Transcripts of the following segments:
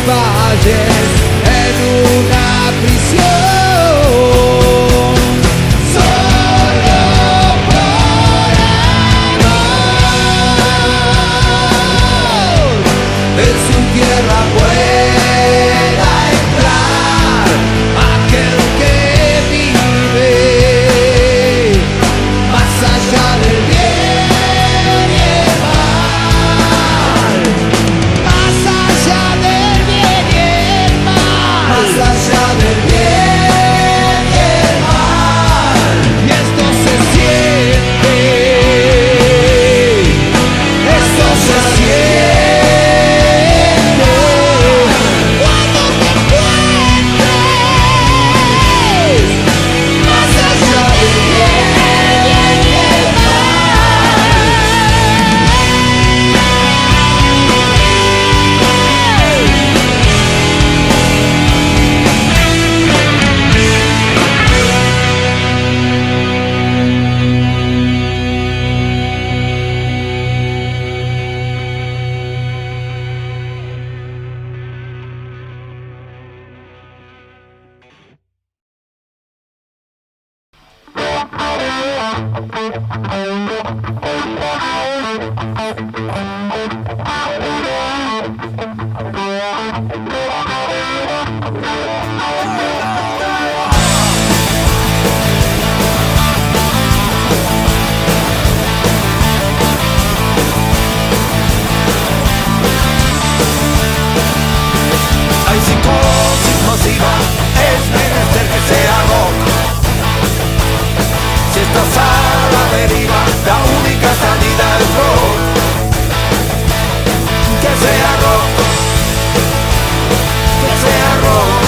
valles en una prisión. Solo por amor en su tierra pueda entrar aquel que vive más allá del bien y el mal, más allá del bien y el mal, más allá del bien y el mal. Y esto se siente, esto se siente cuando te encuentres más allá del bien y el Hay psicosis masiva, es menester que sea rock. Si estás a la deriva, la única salida es rock. Que sea rock, que sea rock,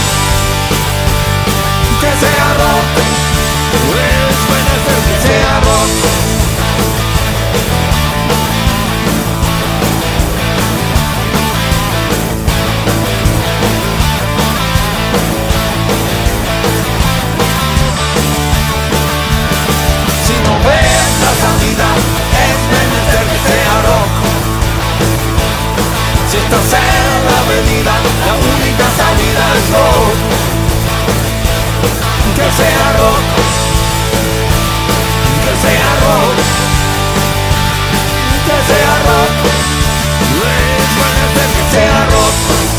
que sea rock. Es menester que sea rock. Si no ves la salida, es menester que sea rock. Si estás en la avenida, la única salida es rock. Que sea rock, que sea rock, que sea rock. Es menester que sea rock.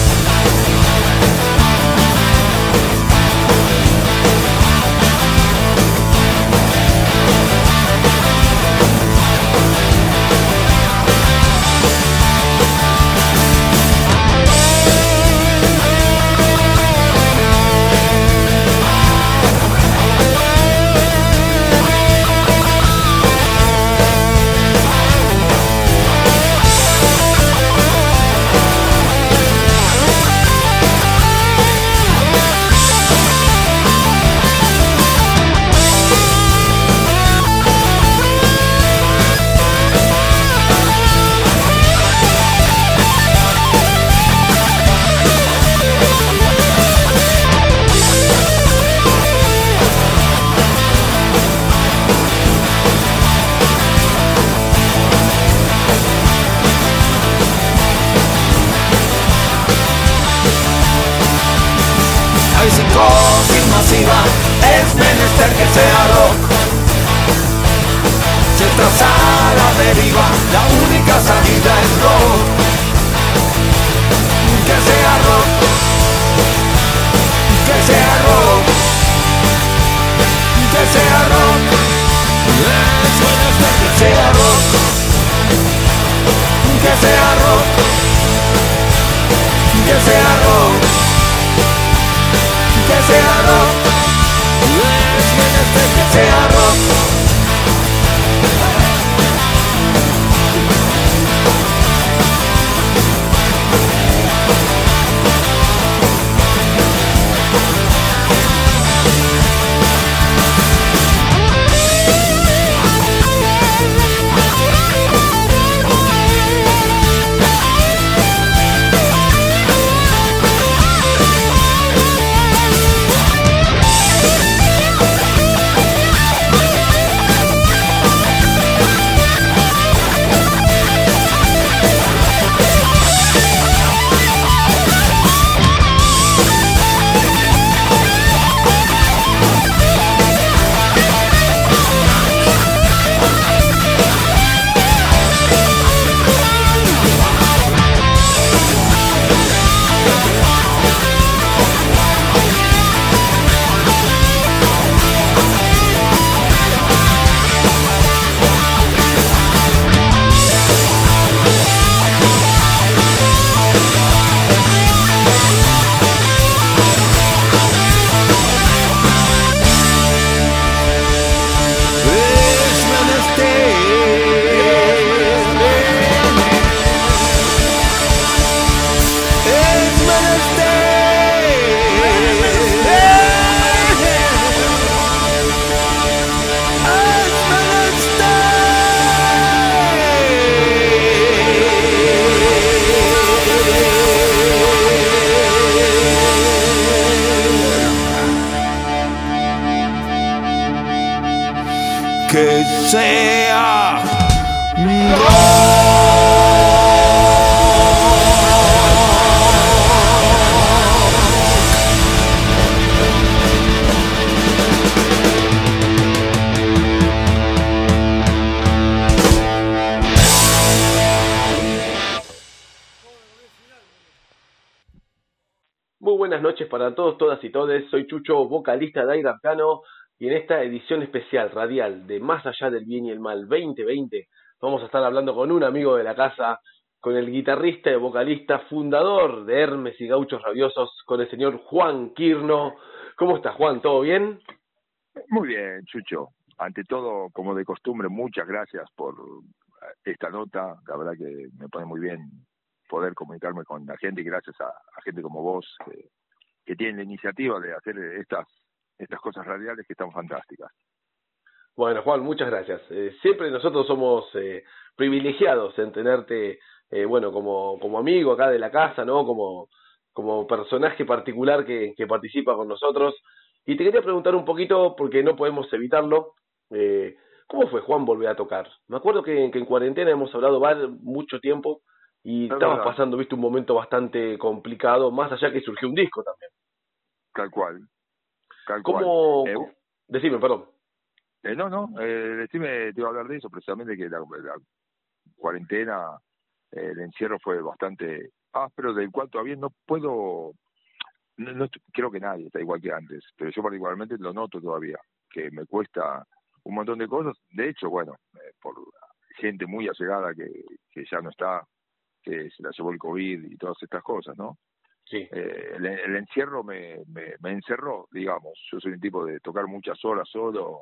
Hay psicosis masiva, es menester que sea rock. Si estás a la deriva, la única salida es rock. Que sea rock, que sea rock, que sea rock. Es menester que sea rock, que sea rock, que sea rock, que sea rock. Es menester que sea rock. sea Muy buenas noches para todos, todas y todes. Soy Chucho, vocalista de Aire Arcano, y en esta edición especial radial de Más Allá del Bien y el Mal 2020 vamos a estar hablando con un amigo de la casa, con el guitarrista y vocalista fundador de Hermes y Gauchos Rabiosos, con el señor Juan Quirno. ¿Cómo estás, Juan? ¿Todo bien? Muy bien, Chucho. Ante todo, como de costumbre, muchas gracias por esta nota. La verdad que me pone muy bien poder comunicarme con la gente, y gracias a gente como vos que tienen la iniciativa de hacer estas cosas radiales que están fantásticas. Bueno, Juan, muchas gracias. Siempre nosotros somos privilegiados en tenerte, bueno, como amigo acá de la casa, ¿no? Como personaje particular que participa con nosotros. Y te quería preguntar un poquito, porque no podemos evitarlo, ¿cómo fue, Juan, volver a tocar? Me acuerdo que en cuarentena hemos hablado mucho tiempo y Es estabas verdad. pasando, viste, un momento bastante complicado, más allá que surgió un disco también. Tal cual, tal cual. ¿Cómo? Decime, perdón. Decime, te iba a hablar de eso, precisamente que la cuarentena, el encierro fue bastante áspero, del cual todavía no puedo, creo que nadie está igual que antes, pero yo particularmente lo noto todavía, que me cuesta un montón de cosas. De hecho, bueno, por gente muy allegada que ya no está, que se la llevó el COVID y todas estas cosas, ¿no? Sí. El encierro me encerró, digamos. Yo soy un tipo de tocar muchas horas solo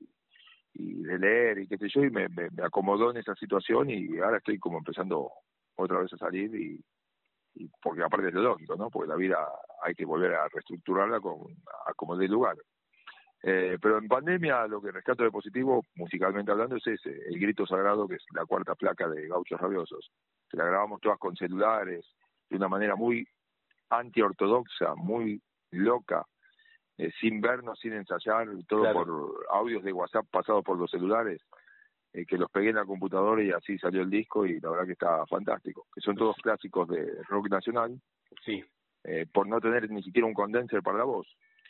y de leer y qué sé yo, y me acomodó en esa situación, y ahora estoy como empezando otra vez a salir, y porque aparte es lo lógico, ¿no? Porque la vida hay que volver a reestructurarla a como dé lugar. Pero en pandemia lo que rescato de positivo, musicalmente hablando, es ese, El Grito Sagrado, que es la cuarta placa de Gauchos Rabiosos. Que la grabamos todas con celulares, de una manera muy antiortodoxa, muy loca, sin vernos, sin ensayar, todo Claro. por audios de WhatsApp pasados por los celulares, que los pegué en la computadora y así salió el disco, y la verdad que está fantástico. Que son todos clásicos de rock nacional, Sí. por no tener ni siquiera un condenser para la voz.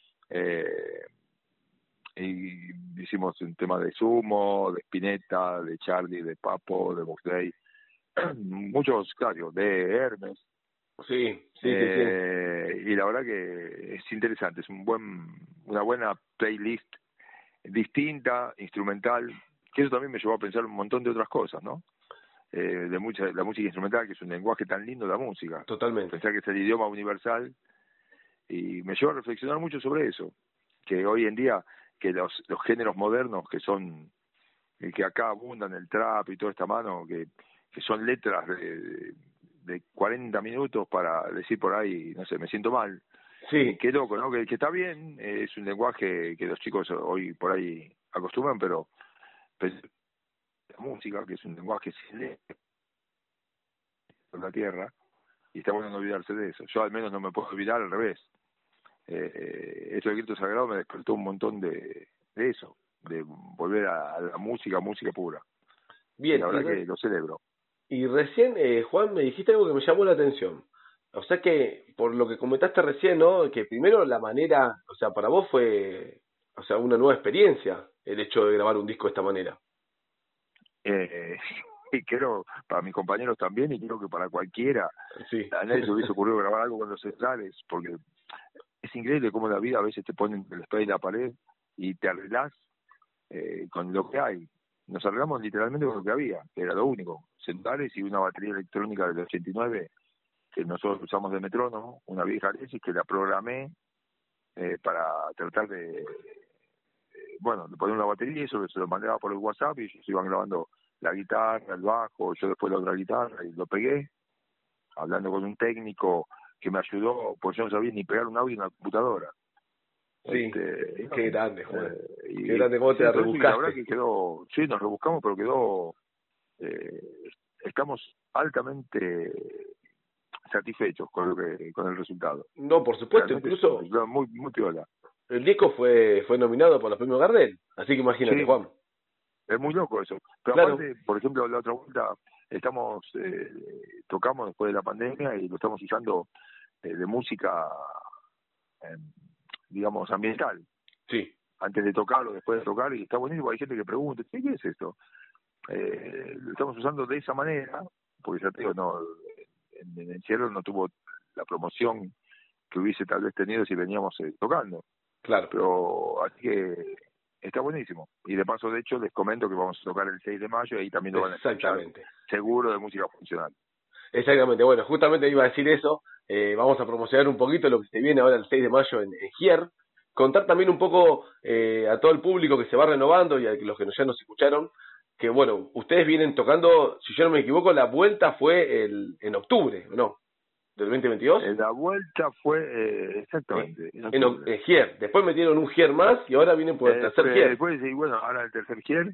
Y hicimos un tema de Sumo, de Spinetta, de Charlie, de Papo, de Box Day, muchos, claro, de Hermes. Sí. Y la verdad que es interesante, es una buena playlist distinta, instrumental, que eso también me llevó a pensar un montón de otras cosas, ¿no? La música instrumental, que es un lenguaje tan lindo, la música. Totalmente. Pensar que es el idioma universal, y me llevó a reflexionar mucho sobre eso, que hoy en día, que los géneros modernos que son, que acá abundan, el trap y toda esta mano, que son letras de 40 minutos para decir por ahí, no sé, me siento mal. Sí. Qué loco, ¿no? Que está bien, es un lenguaje que los chicos hoy por ahí acostumbran, pero la música, que es un lenguaje silencioso por la tierra, y está bueno no olvidarse de eso. Yo al menos no me puedo olvidar, al revés. Esto del Grito Sagrado me despertó un montón de eso, de volver a la música pura. Bien. Y la verdad que lo celebro. Y recién, Juan, me dijiste algo que me llamó la atención. O sea que, por lo que comentaste recién, ¿no? Que primero la manera, o sea, para vos fue, o sea, una nueva experiencia el hecho de grabar un disco de esta manera. Y creo para mis compañeros también, y creo que para cualquiera. Sí. A nadie se hubiese ocurrido grabar algo con los celulares, porque es increíble cómo la vida a veces te pone entre el espejo y la pared y te arreglás con lo que hay. Nos arreglamos literalmente con lo que había, que era lo único: celulares y una batería electrónica del 89 que nosotros usamos de metrónomo, una vieja Alesis que la programé para tratar de poner una batería, y eso se lo mandaba por el WhatsApp, y ellos iban grabando la guitarra, el bajo, yo después la otra guitarra, y lo pegué, hablando con un técnico que me ayudó, porque yo no sabía ni pegar un audio en la computadora. Sí, qué grande, Juan. Qué grande cómo te la rebuscaste. La verdad que quedó, sí, nos rebuscamos, pero quedó, estamos altamente satisfechos con el resultado. No, por supuesto, Realmente incluso muy, muy piola. el disco fue nominado por los premios Gardel, así que imagínate, Sí. Juan. Es muy loco eso. Pero Claro. aparte, por ejemplo, la otra vuelta tocamos después de la pandemia y lo estamos usando de música, digamos, ambiental. Sí, Antes de tocarlo, después de tocar, y está buenísimo. Hay gente que pregunta, ¿qué es esto? Lo estamos usando de esa manera, porque ya te digo, no, en el encierro no tuvo la promoción que hubiese tal vez tenido si veníamos tocando. claro. Pero así que está buenísimo. Y de paso, de hecho, les comento que vamos a tocar el 6 de mayo y ahí también lo van a escuchar Exactamente. seguro de música funcional. Exactamente, bueno, justamente iba a decir eso. Vamos a promocionar un poquito lo que se viene ahora el 6 de mayo en Gier. Contar también un poco a todo el público que se va renovando y a los que ya nos escucharon, que bueno, ustedes vienen tocando, si yo no me equivoco, la vuelta fue en octubre, ¿no? ¿Del 2022? La vuelta fue, exactamente, En Gier. Después metieron un Gier más y ahora vienen por el tercer Gier. Después, y bueno, ahora el tercer Gier.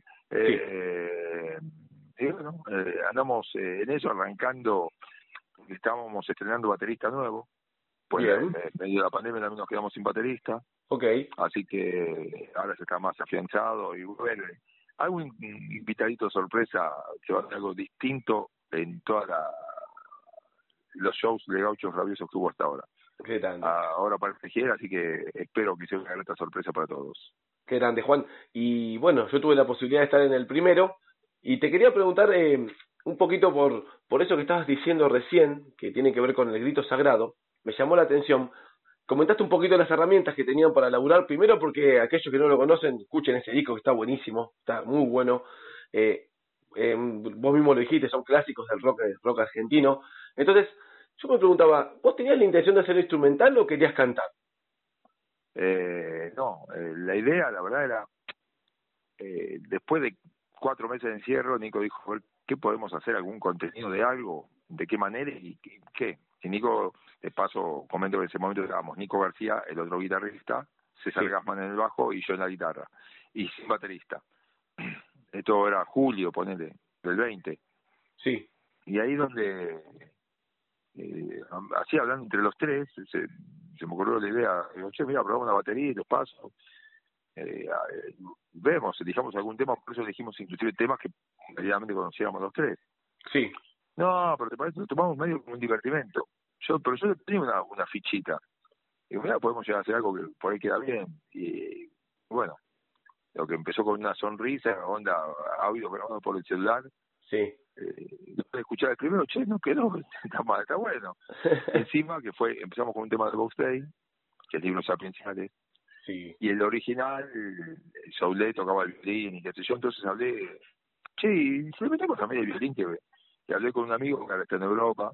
Y bueno, andamos en eso, arrancando, porque estábamos estrenando baterista nuevo. Pues en medio de la pandemia también nos quedamos sin baterista. Ok. Así que ahora se está más afianzado y bueno, algún invitadito sorpresa que va a ser algo distinto en todos los shows de Gauchos Rabiosos que hubo hasta ahora. Qué grande. Ahora para el Gier, así que espero que sea una grata sorpresa para todos. Qué grande, Juan. Y bueno, yo tuve la posibilidad de estar en el primero y te quería preguntar un poquito por eso que estabas diciendo recién, que tiene que ver con el grito sagrado. Me llamó la atención. Comentaste un poquito las herramientas que tenían para laburar, primero porque aquellos que no lo conocen, escuchen ese disco que está buenísimo, está muy bueno. Vos mismo lo dijiste, son clásicos del rock argentino. Entonces, yo me preguntaba, ¿vos tenías la intención de hacer instrumental o querías cantar? No, la idea, la verdad, era, después de 4 meses de encierro, Nico dijo, ¿qué podemos hacer? ¿Algún contenido de algo? ¿De qué manera? ¿Y qué? Y Nico, de paso, comento que en ese momento estábamos Nico García, el otro guitarrista, César Gassman en el bajo y yo en la guitarra, y sin baterista. Esto era julio, ponele, del 20. Sí. Y ahí donde, así hablando entre los tres, se me ocurrió la idea, digo, che, mira, probamos una batería y los pasos. Vemos, elijamos algún tema, por eso elegimos inclusive temas que realmente conociéramos los tres. Sí. No, pero te parece, lo tomamos medio como un divertimento. Pero yo tenía una fichita. Y mira, podemos llegar a hacer algo que por ahí queda bien. Y bueno, lo que empezó con una sonrisa, onda audio grabado por el celular. Sí. Después de escuchar el primero, che, no quedó, está mal, está bueno. Encima que empezamos con un tema de Box Day, que es libro sapienciales. Sí. Y el original, Soule tocaba el violín y qué sé yo, entonces hablé, che, y se le metemos también el violín, que hablé con un amigo que ahora está en Europa,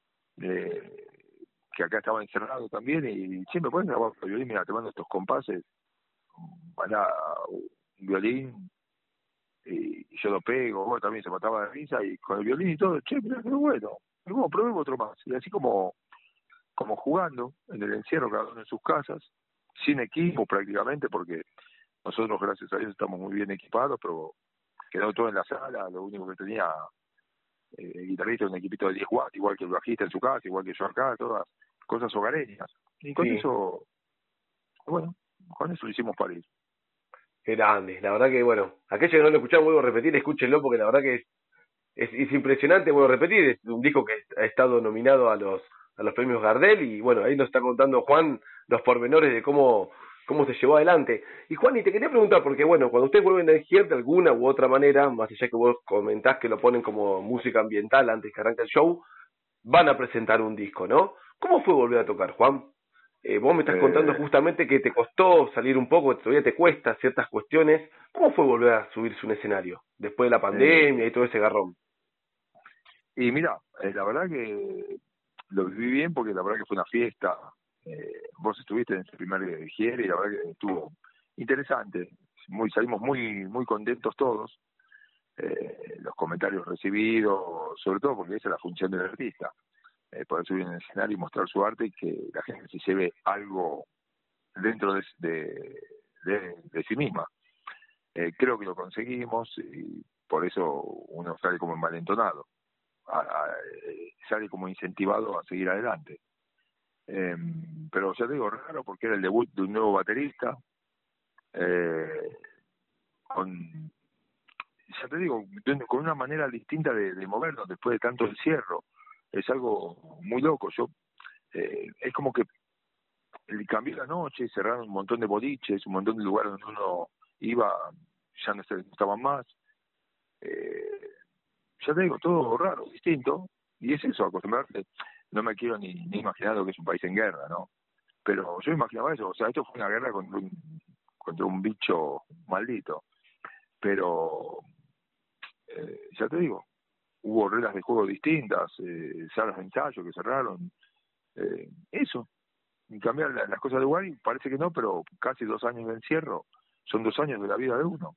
que acá estaba encerrado también, y che, ¿me pueden grabar el violín? Mira, te mando estos compases, para un violín, y yo lo pego, bueno, también se mataba de risa, y con el violín y todo, che, mirá, qué bueno, pero bueno, probemos otro más, y así como jugando en el encierro, cada uno en sus casas, sin equipo prácticamente, porque nosotros gracias a Dios estamos muy bien equipados, pero quedó todo en la sala, lo único que tenía el guitarrista un equipito de 10 watts, igual que el bajista en su casa, igual que yo acá, todas cosas hogareñas. Y con eso, bueno, con eso lo hicimos parir. Qué grande, la verdad que bueno, aquellos que no lo escucharon, vuelvo a repetir, escúchenlo porque la verdad que es impresionante, vuelvo a repetir, es un disco que ha estado nominado a los premios Gardel y bueno, ahí nos está contando Juan los pormenores de cómo se llevó adelante. Y Juan, y te quería preguntar, porque bueno, cuando ustedes vuelven a Gier de alguna u otra manera, más allá que vos comentás que lo ponen como música ambiental antes que arranque el show, van a presentar un disco, ¿no? ¿Cómo fue volver a tocar, Juan? Vos me estás contando justamente que te costó salir un poco, todavía te cuesta ciertas cuestiones. ¿Cómo fue volver a subirse a un escenario después de la pandemia y todo ese garrón? Y mira, la verdad que lo viví bien porque la verdad que fue una fiesta. Vos estuviste en ese primer Gier y la verdad que estuvo interesante. Salimos muy muy contentos todos. Los comentarios recibidos, sobre todo porque esa es la función del artista. Poder subir en el escenario y mostrar su arte y que la gente se lleve algo dentro de sí misma. Creo que lo conseguimos y por eso uno sale como envalentonado, sale como incentivado a seguir adelante. Pero ya te digo, raro porque era el debut de un nuevo baterista, con ya te digo, con una manera distinta de movernos después de tanto encierro. Es algo muy loco. Es como que cambió la noche, cerraron un montón de boliches, un montón de lugares donde uno iba, ya no estaban más. Ya te digo, todo raro, distinto, y es eso, acostumbrarse. No me quiero ni imaginar lo que es un país en guerra, ¿no? Pero yo imaginaba eso, o sea, esto fue una guerra contra un bicho maldito. Pero, ya te digo, hubo reglas de juego distintas, salas de ensayo que cerraron, eso, y cambiar las cosas de lugar, y parece que no, pero casi 2 años de encierro son 2 años de la vida de uno.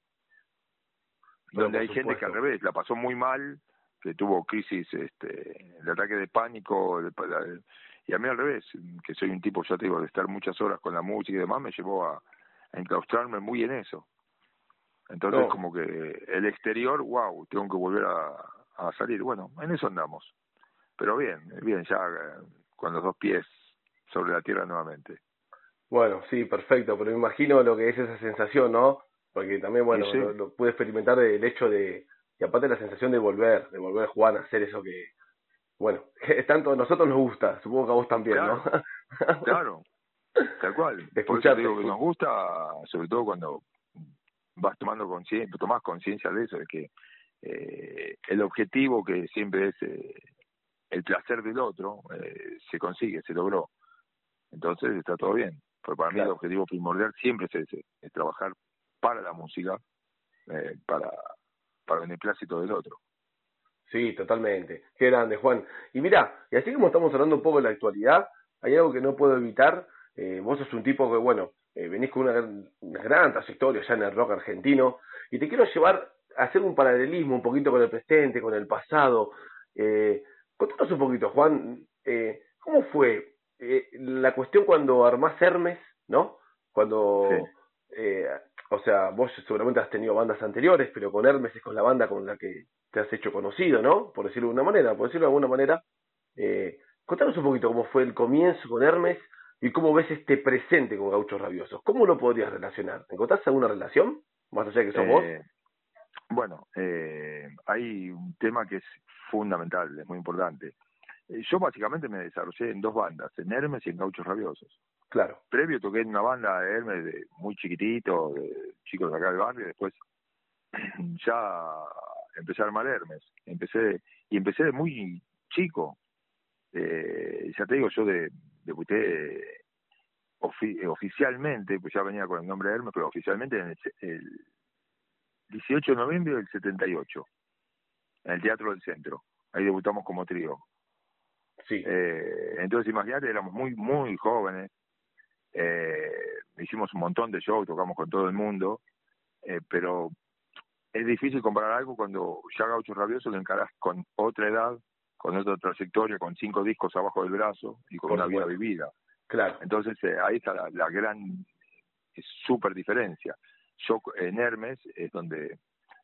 Donde hay gente que al revés la pasó muy mal, que tuvo crisis, el ataque de pánico, y a mí al revés, que soy un tipo, ya te digo, de estar muchas horas con la música y demás, me llevó a enclaustrarme muy en eso. Entonces como que el exterior, wow, tengo que volver a salir. Bueno, en eso andamos. Pero bien, ya con los 2 pies sobre la tierra nuevamente. Bueno, sí, perfecto, pero me imagino lo que es esa sensación, ¿no? Porque también, bueno, Sí. lo pude experimentar el hecho y aparte la sensación de volver a jugar, a hacer eso que, bueno, que tanto a nosotros nos gusta, supongo que a vos también, Claro, ¿no? claro, tal cual. Por eso te digo que nos gusta, sobre todo cuando vas tomás conciencia de eso, de que el objetivo que siempre es el placer del otro, se consigue, se logró. Entonces está todo bien. Pero para mí el objetivo primordial siempre es ese, es trabajar para la música, para el beneplácito del otro. Sí, totalmente. Qué grande, Juan. Y mira, y así como estamos hablando un poco de la actualidad, hay algo que no puedo evitar. Vos sos un tipo que, bueno, venís con una gran trayectoria ya en el rock argentino, y te quiero llevar a hacer un paralelismo un poquito con el presente, con el pasado. Contanos un poquito, Juan, ¿cómo fue la cuestión cuando armás Hermes, ¿no? Cuando, o sea, vos seguramente has tenido bandas anteriores, pero con Hermes es con la banda con la que te has hecho conocido, ¿no? Por decirlo de alguna manera. Contanos un poquito cómo fue el comienzo con Hermes y cómo ves este presente con Gauchos Rabiosos. ¿Cómo lo podrías relacionar? ¿Encontrás alguna relación? Más allá de que sos vos. Bueno, hay un tema que es fundamental, es muy importante. Yo básicamente me desarrollé en 2 bandas, en Hermes y en Gauchos Rabiosos. Claro. Previo toqué en una banda de Hermes muy chiquitito, de chicos de acá del barrio, y después ya empecé a armar Hermes. Empecé de muy chico. Ya te digo, yo debuté oficialmente, pues ya venía con el nombre de Hermes, pero oficialmente en el 18 de noviembre del 78, en el Teatro del Centro. Ahí debutamos como trío. Sí. Entonces, imagínate, éramos muy, muy jóvenes. Hicimos un montón de shows, tocamos con todo el mundo, pero es difícil comparar algo cuando ya Gauchos Rabiosos lo encarás con otra edad, con otra trayectoria, con 5 discos abajo del brazo y con una vida vivida. Claro. Entonces, ahí está la gran, súper diferencia. Yo en Hermes es donde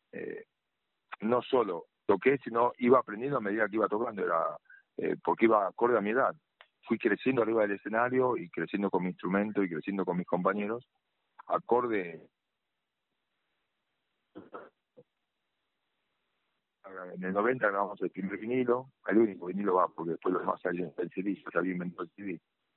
no solo toqué, sino iba aprendiendo a medida que iba tocando, porque iba acorde a mi edad. Fui creciendo arriba del escenario y creciendo con mi instrumento y creciendo con mis compañeros, acorde. En el 90 grabamos el primer vinilo, el único vinilo porque después los demás salieron del CD, ya había inventado el CD.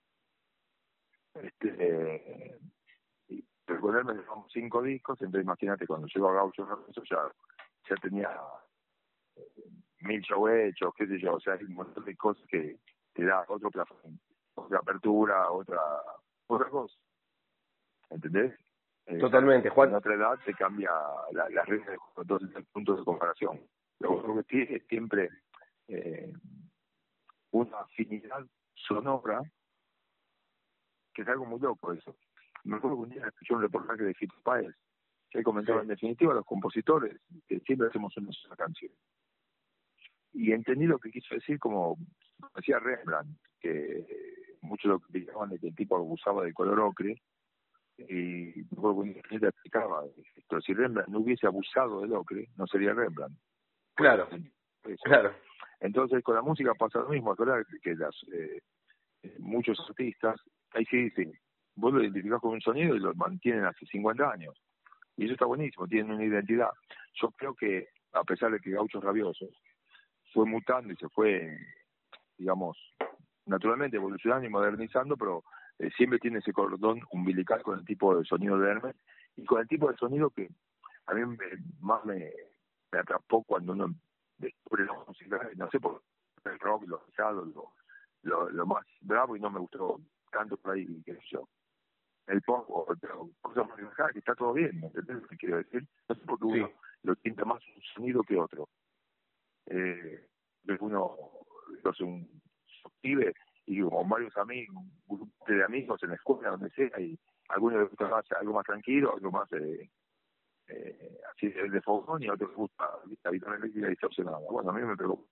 Pero con él me dejamos 5 discos, entonces imagínate, cuando llego a Gauchos Rabiosos ya tenía 1000 shows hechos, qué sé yo, o sea, hay un montón de cosas que te da otro plafón, otra apertura, otra cosa, ¿entendés? Totalmente, Juan. En otra edad te cambia las reglas de juego, entonces el punto de comparación. Lo que tiene es siempre una afinidad sonora, que es algo muy loco eso. Me acuerdo que un día escuché un reportaje de Fito Páez, que él comentaba, en definitiva, los compositores, que siempre hacemos una sola canción. Y entendí lo que quiso decir, como decía Rembrandt, que muchos lo criticaban de que el tipo abusaba del color ocre, y me acuerdo que un día explicaba esto: si Rembrandt no hubiese abusado del ocre, no sería Rembrandt. Claro, claro. Entonces con la música pasa lo mismo. Acordar que muchos artistas, ahí sí dicen, vos lo identificás con un sonido y lo mantienen hace 50 años. Y eso está buenísimo, tienen una identidad. yo creo que, a pesar de que Gauchos Rabiosos fue mutando y se fue, digamos, naturalmente evolucionando y modernizando, pero siempre tiene ese cordón umbilical con el tipo de sonido de Hermes y con el tipo de sonido que a mí más me atrapó cuando uno descubre la música, no sé, por el rock, lo pesado, lo más bravo, y no me gustó tanto por ahí, qué sé yo, el pop o cosas más relajadas, que está todo bien, ¿me entendés lo que quiero decir? No sé por qué uno lo siente más un sonido que otro. Uno hace un pibe y con varios amigos, un grupo de amigos en la escuela, donde sea, y a algunos les gusta más, algo más tranquilo, algo más así de fogón, y a otros les gusta la guitarra eléctrica distorsionada. Bueno, a mí me preocupa.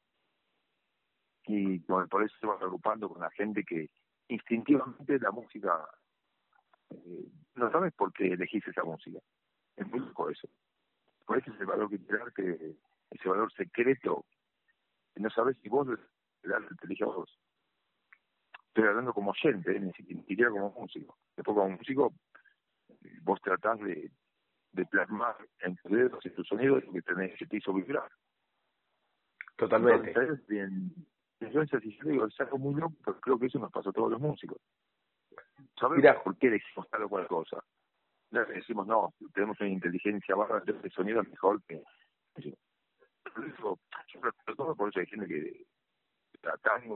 Y por eso se va agrupando con la gente que instintivamente la música, no sabes por qué elegís esa música. Es muy loco eso. Por eso ese valor que ese valor secreto, que no sabes si vos te elige a vos. Estoy hablando como oyente, ni siquiera como músico. Después como músico, vos tratás de plasmar en tus dedos y tus sonidos lo que te hizo vibrar. Totalmente. Entonces, yo digo, es algo muy loco, pero creo que eso nos pasa a todos los músicos. ¿Sabemos por qué decimos tal o cual cosa? No decimos, no, tenemos una inteligencia baja, de sonido es mejor que... Por eso, yo respeto todo, por eso hay gente que está tango,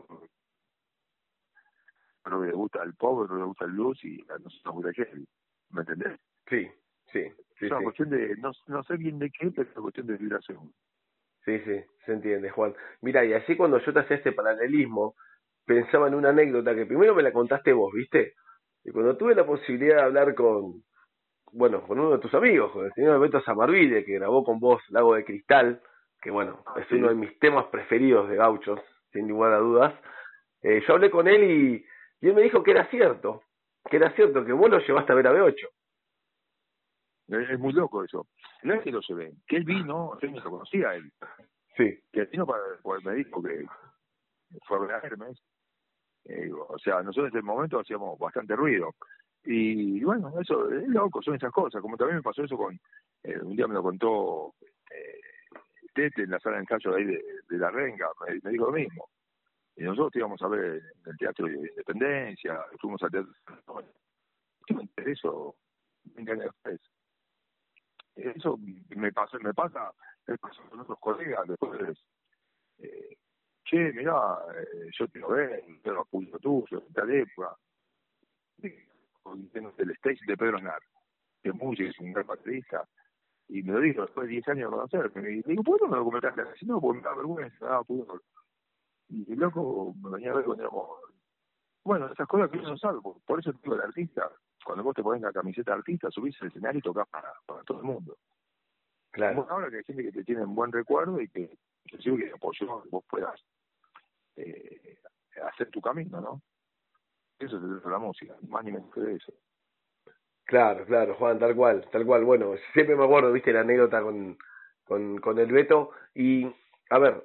pero le gusta el pop, pero le gusta el blues, y a nosotros nos gusta el heavy. ¿Me entendés? Sí. Es una cuestión de, no sé bien de qué, pero es una cuestión de vibración. Sí, se entiende, Juan. Mira, y así cuando yo te hacía este paralelismo, pensaba en una anécdota que primero me la contaste vos, ¿viste? Y cuando tuve la posibilidad de hablar con uno de tus amigos, con el señor Beto Samarvide, que grabó con vos Lago de Cristal, que es uno de mis temas preferidos de Gauchos, sin lugar a dudas, yo hablé con él y él me dijo que era cierto, que vos lo llevaste a ver a B8. Es muy loco eso. No es que lo llevé, que él vino, yo no lo conocía a él. Sí. Que él vino pues me dijo que fue a ver a Hermes. O sea, nosotros en ese momento hacíamos bastante ruido. Y bueno, eso es loco, son esas cosas. Como también me pasó eso con, un día me lo contó Tete en la sala de ensayo de ahí de La Renga, me dijo lo mismo. Y nosotros íbamos a ver en el Teatro de Independencia, fuimos al Teatro. ¿Qué me interesó? Me encanta eso. Eso me pasa con otros colegas después. Che, mirá, yo te lo veo, te lo apunto tuyo, en tal época. El stage de Pedro Aznar, que es músico, es un gran baterista, y me lo dijo después de 10 años de conocerme. Y digo, ¿por qué no me lo comentaste así? No, porque me da vergüenza, Y el loco me venía a ver cuando éramos... Bueno, esas cosas que uno no sabe, por eso te digo, el artista, cuando vos te pones la camiseta de artista, subís al escenario y tocás para todo el mundo. Claro. Bueno, ahora que hay gente que te tiene un buen recuerdo y que inclusive que apoyó que vos puedas hacer tu camino, ¿no? Eso es la música, más ni menos que eso. Claro, Juan, tal cual. Bueno, siempre me acuerdo, viste, la anécdota con el Beto. Y, a ver,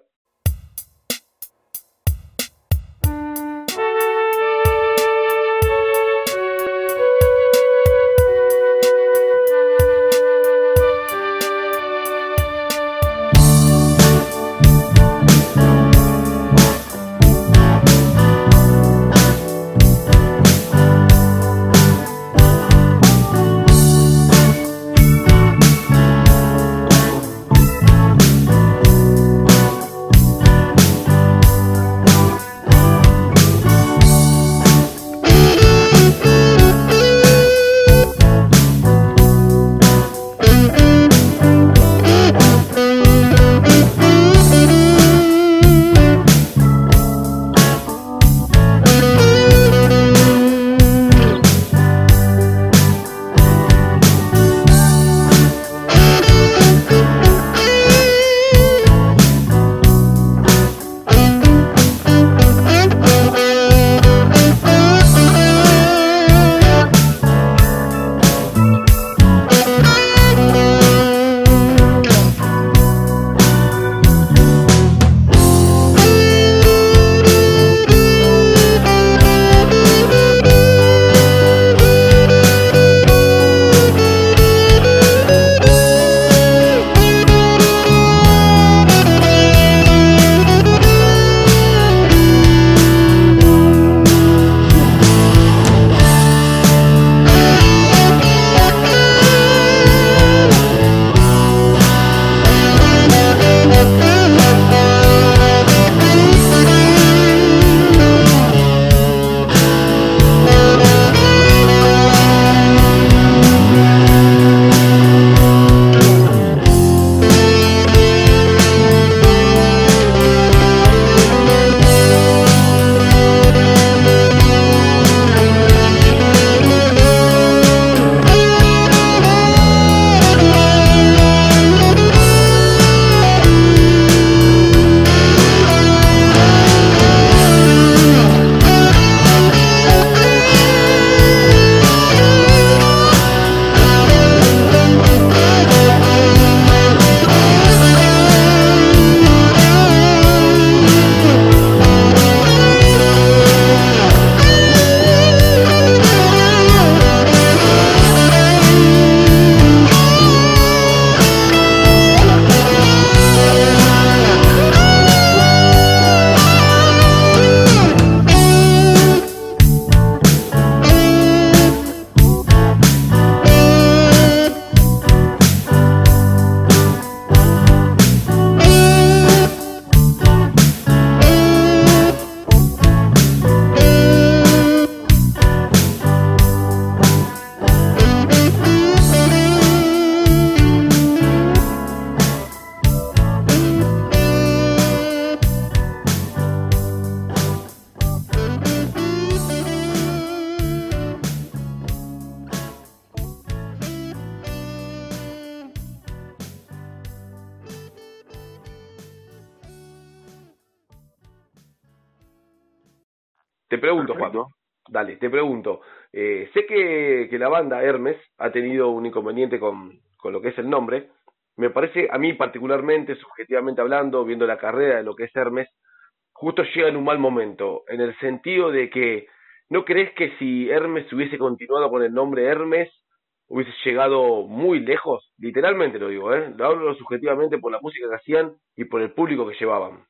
Te pregunto, Perfecto. Juan. Dale, te pregunto. Sé que la banda Hermes ha tenido un inconveniente con lo que es el nombre. Me parece, a mí particularmente, subjetivamente hablando, viendo la carrera de lo que es Hermes, justo llega en un mal momento, en el sentido de que, ¿no crees que si Hermes hubiese continuado con el nombre Hermes, hubiese llegado muy lejos? Literalmente lo digo, ¿eh? Lo hablo subjetivamente por la música que hacían y por el público que llevaban.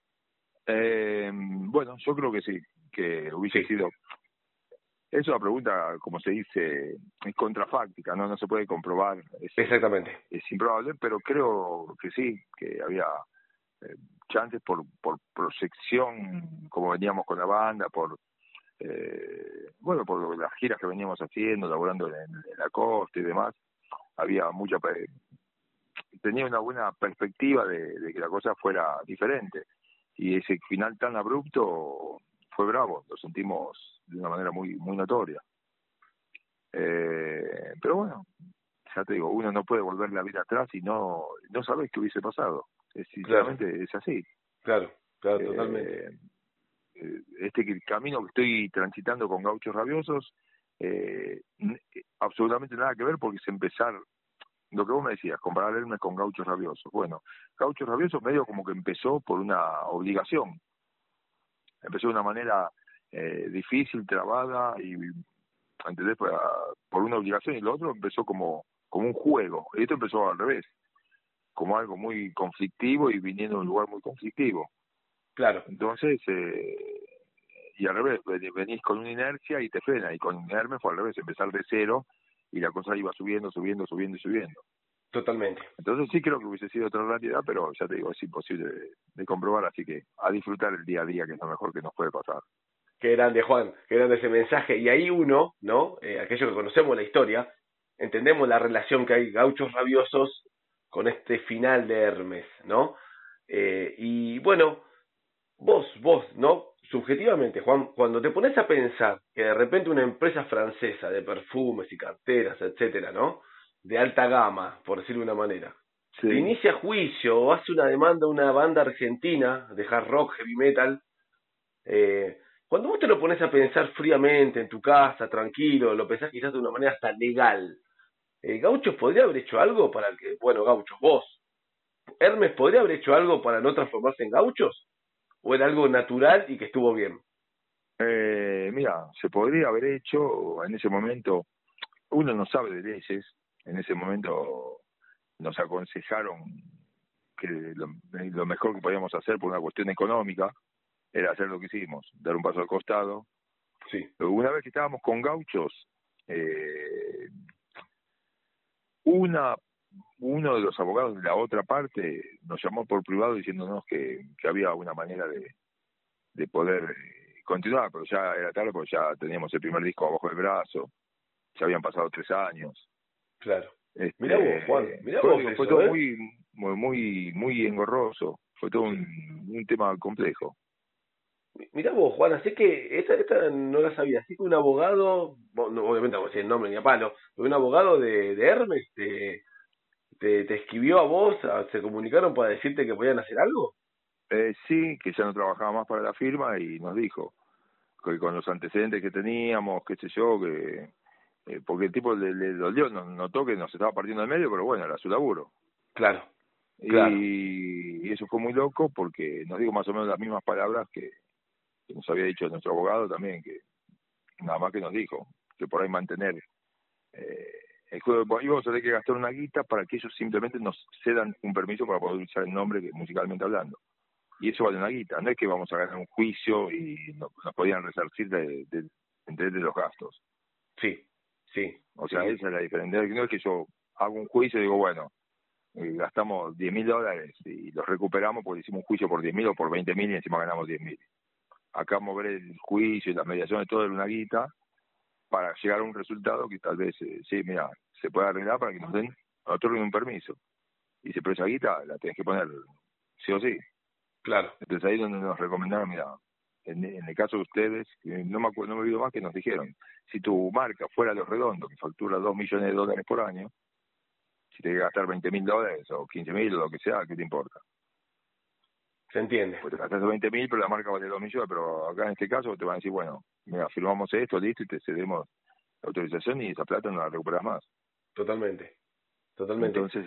Bueno, yo creo que sí, que hubiese Sí, sido. Es una pregunta, como se dice, es contrafáctica, no se puede comprobar, exactamente. es improbable, pero creo que sí, que había eh, chances por proyección, como veníamos con la banda, por las giras que veníamos haciendo, laborando en la costa y demás, había tenía una buena perspectiva de que la cosa fuera diferente. Y ese final tan abrupto fue bravo, lo sentimos de una manera muy muy notoria. Pero bueno, ya te digo, uno no puede volver la vida atrás y no sabes qué hubiese pasado. Claro, Sinceramente es así. claro, claro, totalmente. Eh, Camino que estoy transitando con Gauchos Rabiosos, absolutamente nada que ver, porque es empezar, lo que vos me decías, comparar Hermes con Gauchos Rabiosos. Bueno, Gauchos Rabiosos medio como que empezó por una obligación, empezó de una manera difícil, trabada, y ¿entendés? Por una obligación, y lo otro empezó como un juego, y esto empezó al revés, como algo muy conflictivo y viniendo de un lugar muy conflictivo. Claro, Entonces, y al revés, venís con una inercia y te frena, y con Hermes fue al revés, empezar de cero y la cosa iba subiendo, subiendo, subiendo y subiendo. totalmente. Entonces sí creo que hubiese sido otra realidad, pero ya te digo, es imposible de comprobar, así que a disfrutar el día a día, que es lo mejor que nos puede pasar. Qué grande, Juan, qué grande ese mensaje. Y ahí uno, ¿no? Aquellos que conocemos la historia, entendemos la relación que hay Gauchos Rabiosos con este final de Hermes, ¿no? Y bueno, vos, ¿no? Subjetivamente, Juan, cuando te pones a pensar que de repente una empresa francesa de perfumes y carteras, etcétera, ¿no? De alta gama, por decirlo de una manera, te Sí. inicia juicio o hace una demanda a una banda argentina de hard rock, heavy metal, cuando vos te lo pones a pensar fríamente en tu casa, tranquilo, lo pensás quizás de una manera hasta legal, ¿Gauchos podría haber hecho algo para que, bueno, Gauchos, vos, Hermes podría haber hecho algo para no transformarse en Gauchos? ¿O era algo natural y que estuvo bien? Mira, se podría haber hecho en ese momento, uno no sabe de leyes, en ese momento nos aconsejaron que lo mejor que podíamos hacer por una cuestión económica era hacer lo que hicimos, dar un paso al costado. Sí, Una vez que estábamos con Gauchos, uno de los abogados de la otra parte nos llamó por privado diciéndonos que había una manera de poder continuar, pero ya era tarde porque ya teníamos el primer disco abajo del brazo, ya habían pasado 3 años. claro. Mirá vos, Juan, mirá vos Fue eso, todo ¿eh? muy engorroso, fue todo un tema complejo. Mirá vos, Juan, así que esta no la sabía. Así que un abogado, no, obviamente no voy a decir el nombre ni a palo, pero un abogado de Hermes te escribió a vos, se comunicaron para decirte que podían hacer algo. Sí, que ya no trabajaba más para la firma y nos dijo que con los antecedentes que teníamos, qué sé yo, que porque el tipo le dolió, notó que nos estaba partiendo en medio, pero bueno, era su laburo. Claro, claro, Y eso fue muy loco porque nos dijo más o menos las mismas palabras que nos había dicho nuestro abogado también, que nada más que nos dijo, que por ahí mantener eh, el juego, íbamos a tener que gastar una guita para que ellos simplemente nos cedan un permiso para poder usar el nombre musicalmente hablando. Y eso vale una guita, no es que vamos a ganar un juicio y nos podían resarcir de los gastos. sí, sí, O sea, sí, esa es la diferencia. No es que yo hago un juicio y digo, bueno, gastamos $10.000 y los recuperamos porque hicimos un juicio por 10.000 o por 20.000 y encima ganamos 10.000. Acá mover el juicio y las mediaciones, todo era una guita para llegar a un resultado que tal vez, sí, mira, se puede arreglar para que nos otorguen un permiso. Y dice, pero esa guita la tenés que poner sí o sí. claro, Entonces ahí es donde nos recomendaron, mira, en el caso de ustedes, no me olvido más que nos dijeron, si tu marca fuera Los Redondos, que factura $2 millones por año, si te hay que gastar $20.000 o 15.000 o lo que sea, ¿qué te importa? Se entiende. Pues te gastaste 20.000, pero la marca vale 2 millones, pero acá en este caso te van a decir, bueno, mira, firmamos esto, listo, y te cedemos la autorización y esa plata no la recuperas más. Totalmente. Entonces,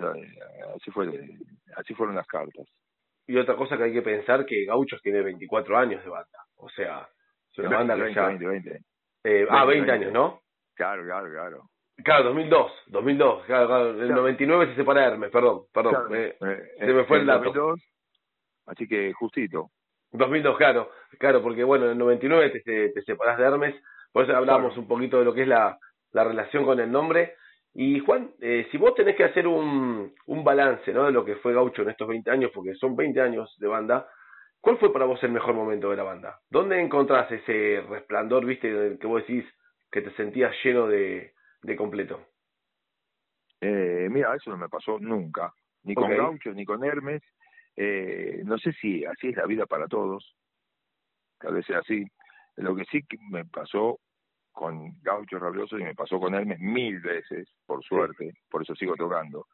así fueron las cartas. Y otra cosa que hay que pensar, que Gauchos tiene 24 años de banda. O sea, es una banda que ya... 20. 20 años, ¿no? Claro. Claro, 2002, claro, en el 99 se separa Hermes, perdón, Claro, se me fue el dato. 2002, así que justito. 2002, claro, porque bueno, en el 99 te separás de Hermes, por eso hablábamos un poquito de lo que es la relación con el nombre. Y Juan, si vos tenés que hacer un balance, ¿no?, de lo que fue Gaucho en estos 20 años, porque son 20 años de banda, ¿cuál fue para vos el mejor momento de la banda? ¿Dónde encontrás ese resplandor, viste, que vos decís que te sentías lleno de completo? Mira, eso no me pasó nunca, ni con Gaucho, ni con Hermes. No sé si así es la vida para todos, tal vez sea así. Lo que sí que me pasó con Gaucho Rabioso y me pasó con Hermes 1000 veces, por suerte, por eso sigo tocando,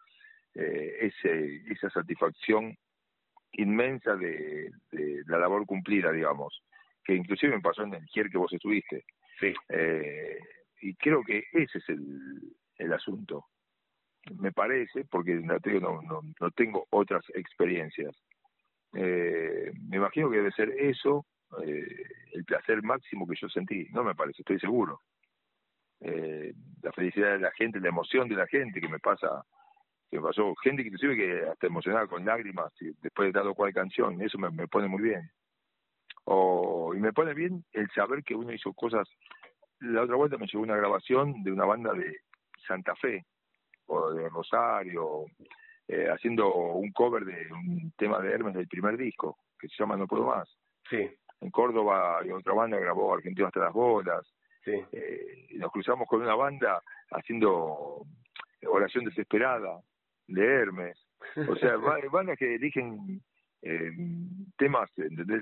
esa satisfacción inmensa de la labor cumplida, digamos, que inclusive me pasó en el GIER que vos estuviste. Sí. Y creo que ese es el asunto, me parece, porque no tengo otras experiencias. Me imagino que debe ser eso, el placer máximo que yo sentí, no me parece, estoy seguro. La felicidad de la gente, la emoción de la gente que me pasó, gente que inclusive que hasta emocionada con lágrimas después de tal o cual canción, eso me pone muy bien. Y me pone bien el saber que uno hizo cosas. La otra vuelta me llegó una grabación de una banda de Santa Fe o de Rosario, haciendo un cover de un tema de Hermes del primer disco, que se llama No Puedo Más. Sí. En Córdoba y otra banda grabó Argentino hasta las bolas. Sí. Y nos cruzamos con una banda haciendo Oración Desesperada de Hermes. O sea, bandas que eligen temas, ¿entendés?,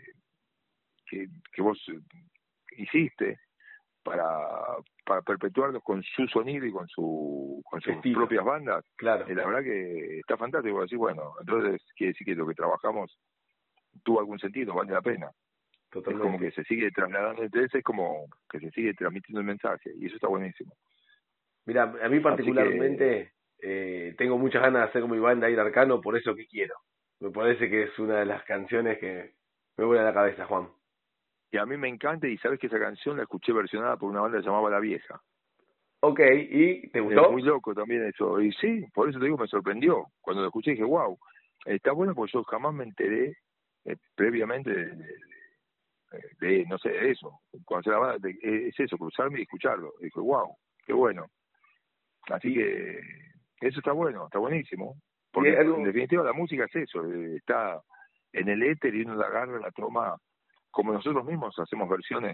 que vos hiciste para perpetuarlos con su sonido y con sus propias bandas. Claro. La verdad que está fantástico. Decir, bueno, entonces quiere decir que lo que trabajamos tuvo algún sentido, vale la pena. Totalmente. Es como que se sigue trasladando, entonces es como que se sigue transmitiendo el mensaje, y eso está buenísimo. Mira, a mí particularmente tengo muchas ganas de hacer con mi banda Aire Arcano, por eso que quiero. Me parece que es una de las canciones que me vuela a la cabeza, Juan. Y a mí me encanta, y sabes que esa canción la escuché versionada por una banda que se llamaba La Vieja. Ok, ¿y te gustó? Es muy loco también eso, y sí, por eso te digo, me sorprendió. Cuando lo escuché dije, wow, está bueno, porque yo jamás me enteré previamente de no sé, de eso. Cuando se la banda, es eso, cruzarme y escucharlo. Y dije, wow, qué bueno. Así que eso está bueno, está buenísimo. Porque en definitiva la música es eso, está en el éter y uno la agarra, la toma, como nosotros mismos hacemos versiones.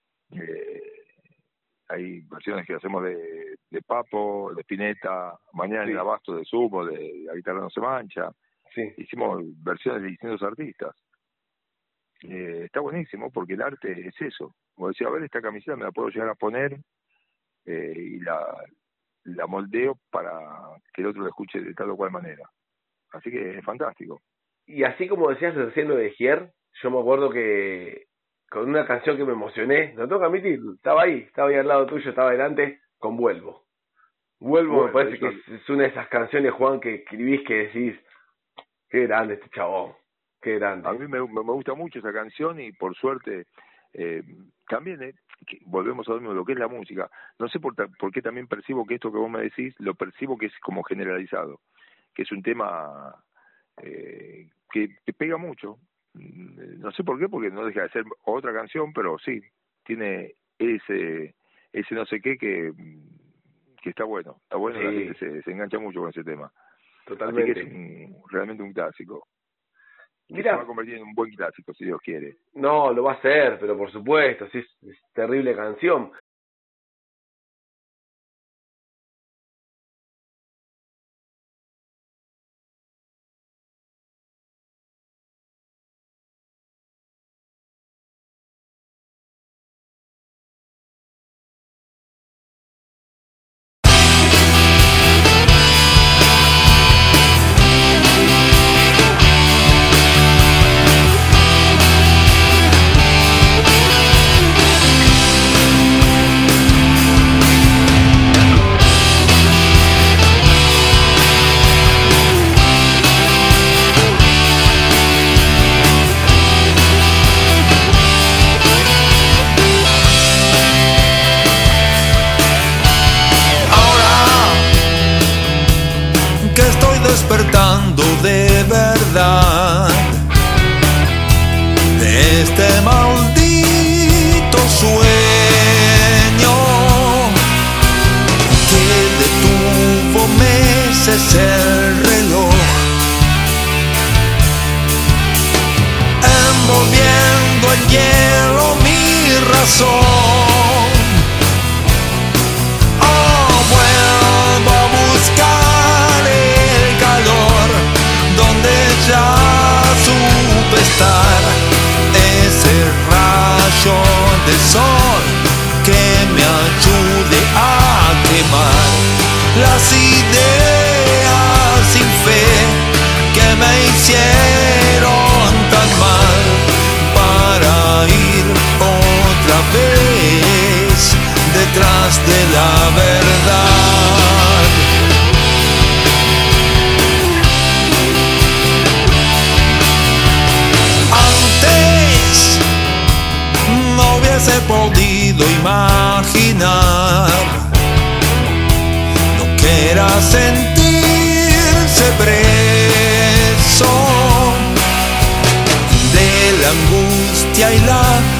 Hay versiones que hacemos de Papo, de Spinetta, mañana en el Abasto de Sumo, de La Guitarra No Se Mancha. Sí. Hicimos versiones de distintos artistas. Está buenísimo porque el arte es eso. Como decía, a ver, esta camiseta me la puedo llegar a poner y la moldeo para que el otro la escuche de tal o cual manera. Así que es fantástico. Y así como decías recién lo de Gier, yo me acuerdo que con una canción que me emocioné, lo tengo que admitir, estaba ahí al lado tuyo, estaba delante, con Vuelvo. Vuelvo me parece que es una de esas canciones, Juan, que escribís que decís, qué grande este chabón, qué grande. A mí me gusta mucho esa canción y por suerte también volvemos a lo que es la música. No sé por qué también percibo que esto que vos me decís, lo percibo que es como generalizado, que es un tema que pega mucho. No sé por qué, porque no deja de ser otra canción, pero sí, tiene ese no sé qué que está bueno, sí. La gente se engancha mucho con ese tema. Totalmente. Así que es realmente un clásico. Mira, se va a convertir en un buen clásico, si Dios quiere. No, lo va a hacer, pero por supuesto, sí, es terrible canción.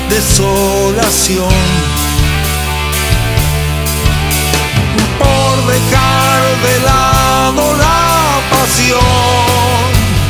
desolación, por dejar de lado la pasión.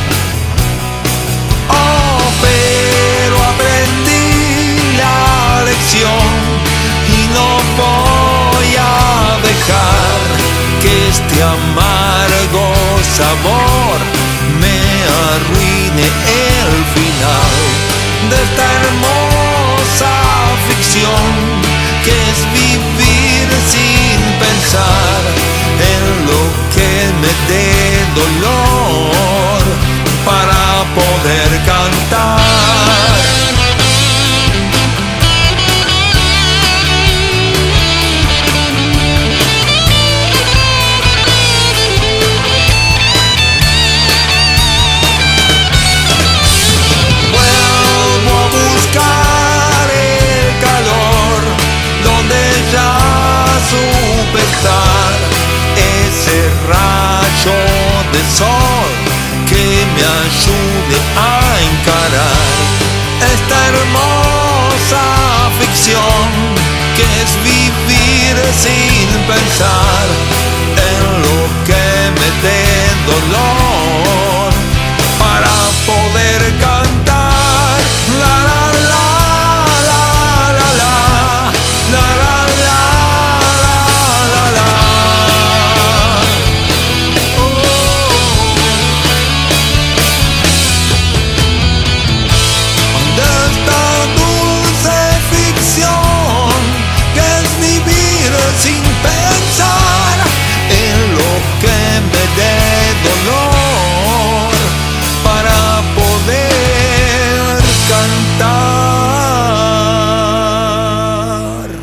Oh, pero aprendí la lección y no voy a dejar que este amargo sabor me arruine el final de esta hermosa ficción que es vivir sin pensar en lo que me dé dolor para poder cantar. Supe estar ese rayo de sol que me ayude a encarar esta hermosa ficción que es vivir sin pensar en lo que me dé dolor para poder cantar. La la la la la la la la la. Sin pensar en lo que me dé dolor para poder cantar.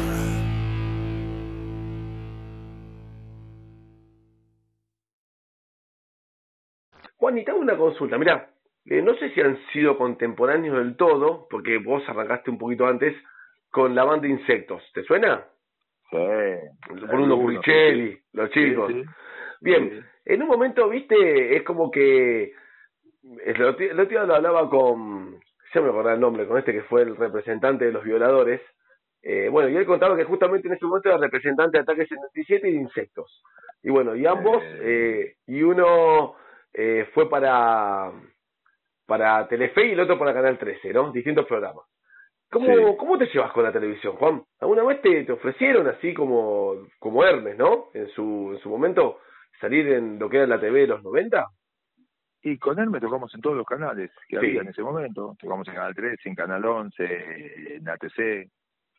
Juan, y te hago una consulta. Mirá, no sé si han sido contemporáneos del todo, porque vos arrancaste un poquito antes con la banda Insectos. ¿Te suena? Sí. Bruno Puricelli, los chicos. Sí, sí. Bien, Sí. en un momento, viste, es como que el otro día lo hablaba con, ya me acordé el nombre, con este que fue el representante de los violadores. Bueno, y él contaba que justamente en ese momento era representante de Ataque 77 y de Insectos. Y bueno, y ambos, y uno fue para Telefe y el otro para Canal 13, ¿no? Distintos programas. ¿Cómo te llevas con la televisión, Juan? ¿Alguna vez te ofrecieron así como Hermes, ¿no? En su momento, salir en lo que era la TV de los 90? Y con él me tocamos en todos los canales que Sí. había en ese momento. Tocamos en Canal 13, en Canal 11, en ATC.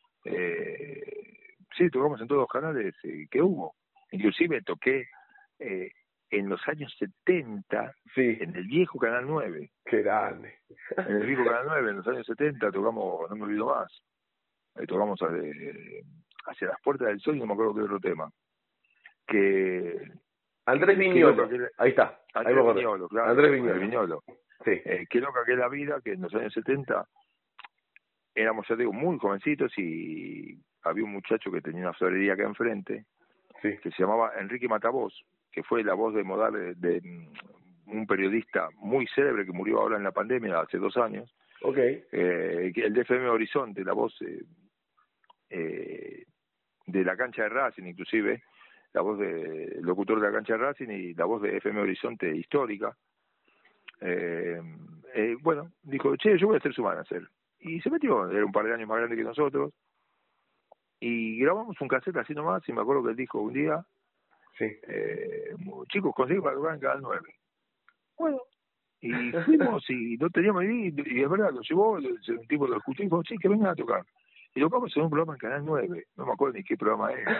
Sí, tocamos en todos los canales que hubo. Inclusive toqué en los años 70 Sí. en el viejo Canal 9. Qué grande. En el viejo Canal 9, en los años 70, tocamos, no me olvido más. Tocamos hacia las puertas del sol y no me acuerdo qué otro tema. Que Andrés Viñolo. Ahí está. Andrés Viñolo, claro. Andrés Viñolo. Sí. Qué loca que es la vida, que en los años 70 éramos, ya digo, muy jovencitos y había un muchacho que tenía una florería acá enfrente, sí, que se llamaba Enrique Matavoz, que fue la voz de modal de un periodista muy célebre que murió ahora en la pandemia hace 2 años. Okay. El de FM Horizonte, la voz de la cancha de Racing, inclusive, la voz de locutor de la cancha de Racing y la voz de FM Horizonte histórica. Bueno, dijo, che, yo voy a ser su manager. Y se metió, era un par de años más grande que nosotros. Y grabamos un cassette así nomás, y me acuerdo que él dijo un día, sí, chicos, consigo para tocar en Canal 9. Bueno, y fuimos y no teníamos idea, y es verdad, lo llevó, el tipo lo escuchó y dijo, sí, que vengan a tocar. Y tocamos en un programa en Canal 9, no me acuerdo ni qué programa era.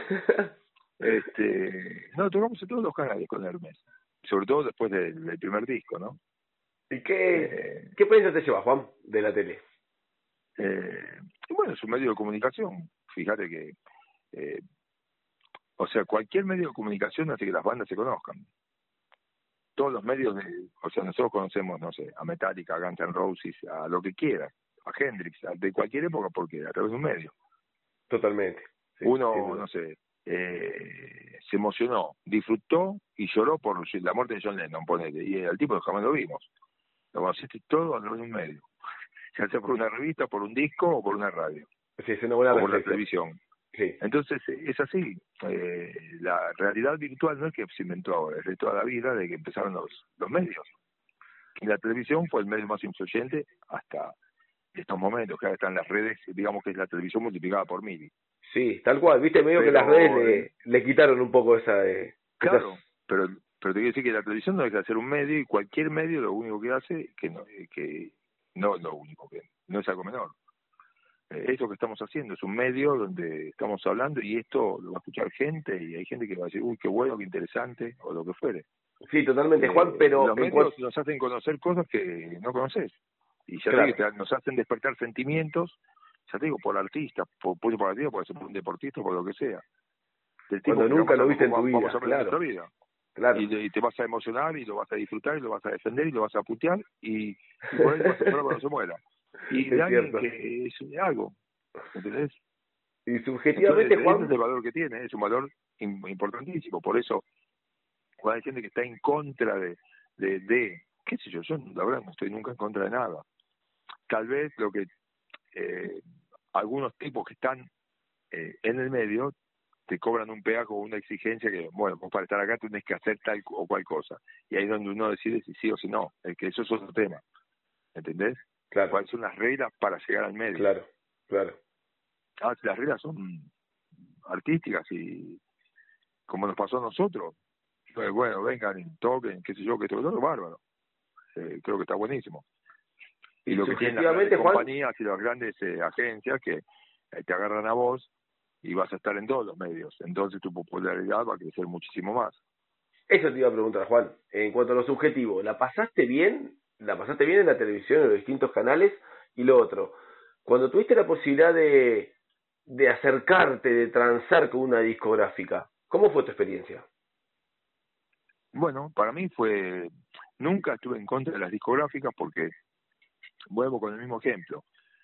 No, tocamos en todos los canales con Hermes, sobre todo después del primer disco, ¿no? ¿Y qué experiencia te llevas, Juan, de la tele? Bueno, es un medio de comunicación. Fíjate que, o sea, cualquier medio de comunicación hace que las bandas se conozcan. Todos los medios, o sea, nosotros conocemos, no sé, a Metallica, a Guns N' Roses, a lo que quiera, a Hendrix, de cualquier época, porque a través de un medio. Totalmente. Sí, uno, no sé, se emocionó, disfrutó y lloró por la muerte de John Lennon, ponele, y al tipo jamás lo vimos. Lo conociste todo a través de un medio. ya sea por una revista, por un disco o por una radio, Sí, es una buena o por la reflexión. televisión. Sí, Entonces, es así. La realidad virtual no es que se inventó ahora, es de toda la vida, de que empezaron los medios. Y la televisión fue el medio más influyente hasta estos momentos, que ahora están las redes, digamos que es la televisión multiplicada por 1000. sí, tal cual. Viste, medio que Pero, las redes le quitaron un poco esa... claro, esas- pero te quiero decir que la televisión no deja de ser un medio, y cualquier medio lo único que hace, que no lo único, que no es algo menor. Esto que estamos haciendo es un medio donde estamos hablando, y esto lo va a escuchar gente, y hay gente que va a decir, uy, qué bueno, qué interesante, o lo que fuere. Sí, totalmente, Juan, pero... Los medios nos hacen conocer cosas que no conoces, y ya Claro. te digo, nos hacen despertar sentimientos, ya te digo, por artistas, por artistas, por ser un deportista, por lo que sea. Del tipo Cuando que nunca vamos lo a- viste en tu vamos vida, a ver en claro. nuestra vida. Claro. Y te vas a emocionar, y lo vas a disfrutar, y lo vas a defender, y lo vas a putear, y por ahí vas a llorar cuando se muera. Y Es de alguien cierto. que es algo, ¿entendés? Y subjetivamente, Entonces, Juan... ese es el valor que tiene, es un valor importantísimo. Por eso, cuando hay gente que está en contra de qué sé yo, la verdad no estoy nunca en contra de nada. Tal vez lo que algunos tipos que están en el medio te cobran un peaje o una exigencia que, bueno, vos para estar acá tenés que hacer tal o cual cosa. Y ahí es donde uno decide si sí o si no. Es que eso es otro tema. ¿Entendés? Claro, ¿Cuáles son las reglas para llegar al medio? claro, claro. Las reglas son artísticas, y como nos pasó a nosotros, bueno, vengan, toquen, qué sé yo, que esto es bárbaro. Creo que está buenísimo. Y lo que tienen las Subjetivamente, grandes Juan... compañías y las grandes agencias que te agarran a vos y vas a estar en todos los medios. Entonces tu popularidad va a crecer muchísimo más. Eso te iba a preguntar, Juan. En cuanto a lo subjetivo, ¿la pasaste bien? ¿La pasaste bien en la televisión, en los distintos canales? Y lo otro, cuando tuviste la posibilidad de acercarte, de transar con una discográfica, ¿cómo fue tu experiencia? Bueno, para mí nunca estuve en contra de las discográficas, porque vuelvo con el mismo ejemplo.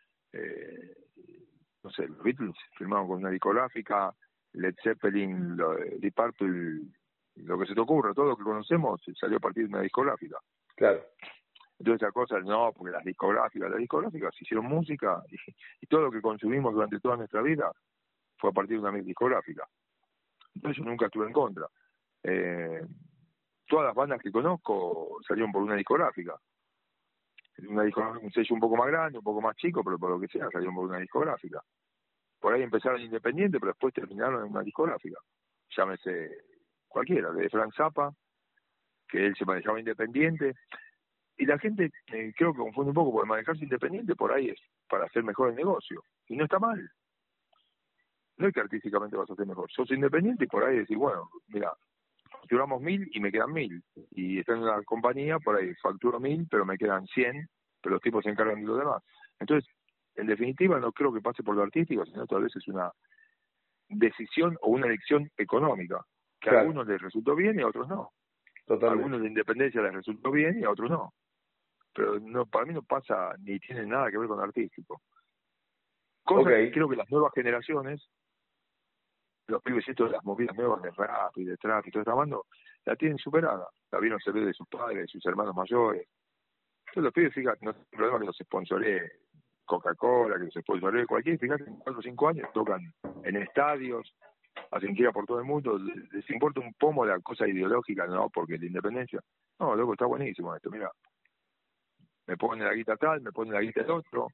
No sé, los Beatles firmaron con una discográfica, Led Zeppelin, Deep Purple, lo que se te ocurra, todo lo que conocemos salió a partir de una discográfica. Claro, Entonces esa cosa, no, porque las discográficas hicieron música, y todo lo que consumimos durante toda nuestra vida fue a partir de una discográfica. Entonces yo nunca estuve en contra. Todas las bandas que conozco salieron por una discográfica. Un sello un poco más grande, un poco más chico, pero por lo que sea, salieron por una discográfica. Por ahí empezaron independientes, pero después terminaron en una discográfica. Llámese cualquiera, de Frank Zappa, que él se manejaba independiente. Y la gente creo que confunde un poco, porque manejarse independiente por ahí es para hacer mejor el negocio. Y no está mal. No es que artísticamente vas a hacer mejor. Sos independiente y por ahí decís, bueno, mira, facturamos 1000 y me quedan 1000. Y está en una compañía, por ahí facturo 1000, pero me quedan 100, pero los tipos se encargan de lo demás. Entonces, en definitiva, no creo que pase por lo artístico, sino tal vez es una decisión o una elección económica, que Claro. a algunos les resultó bien y a otros no. A totalmente. algunos de independencia les resultó bien y a otros no. Pero no, para mí no pasa ni tiene nada que ver con lo artístico. Cosa que creo que las nuevas generaciones, los pibes estos de las movidas nuevas de rap y de trap y toda esta banda, la tienen superada. La vieron servir de sus padres, de sus hermanos mayores. Entonces los pibes, fíjate, no hay problema que los sponsoree Coca-Cola, que los sponsoree cualquier, fíjate, en 4 o 5 años tocan en estadios, hacen gira por todo el mundo, les importa un pomo la cosa ideológica, no, porque la independencia. No, loco, está buenísimo esto, mira. Me ponen la guita tal, me ponen la guita el otro.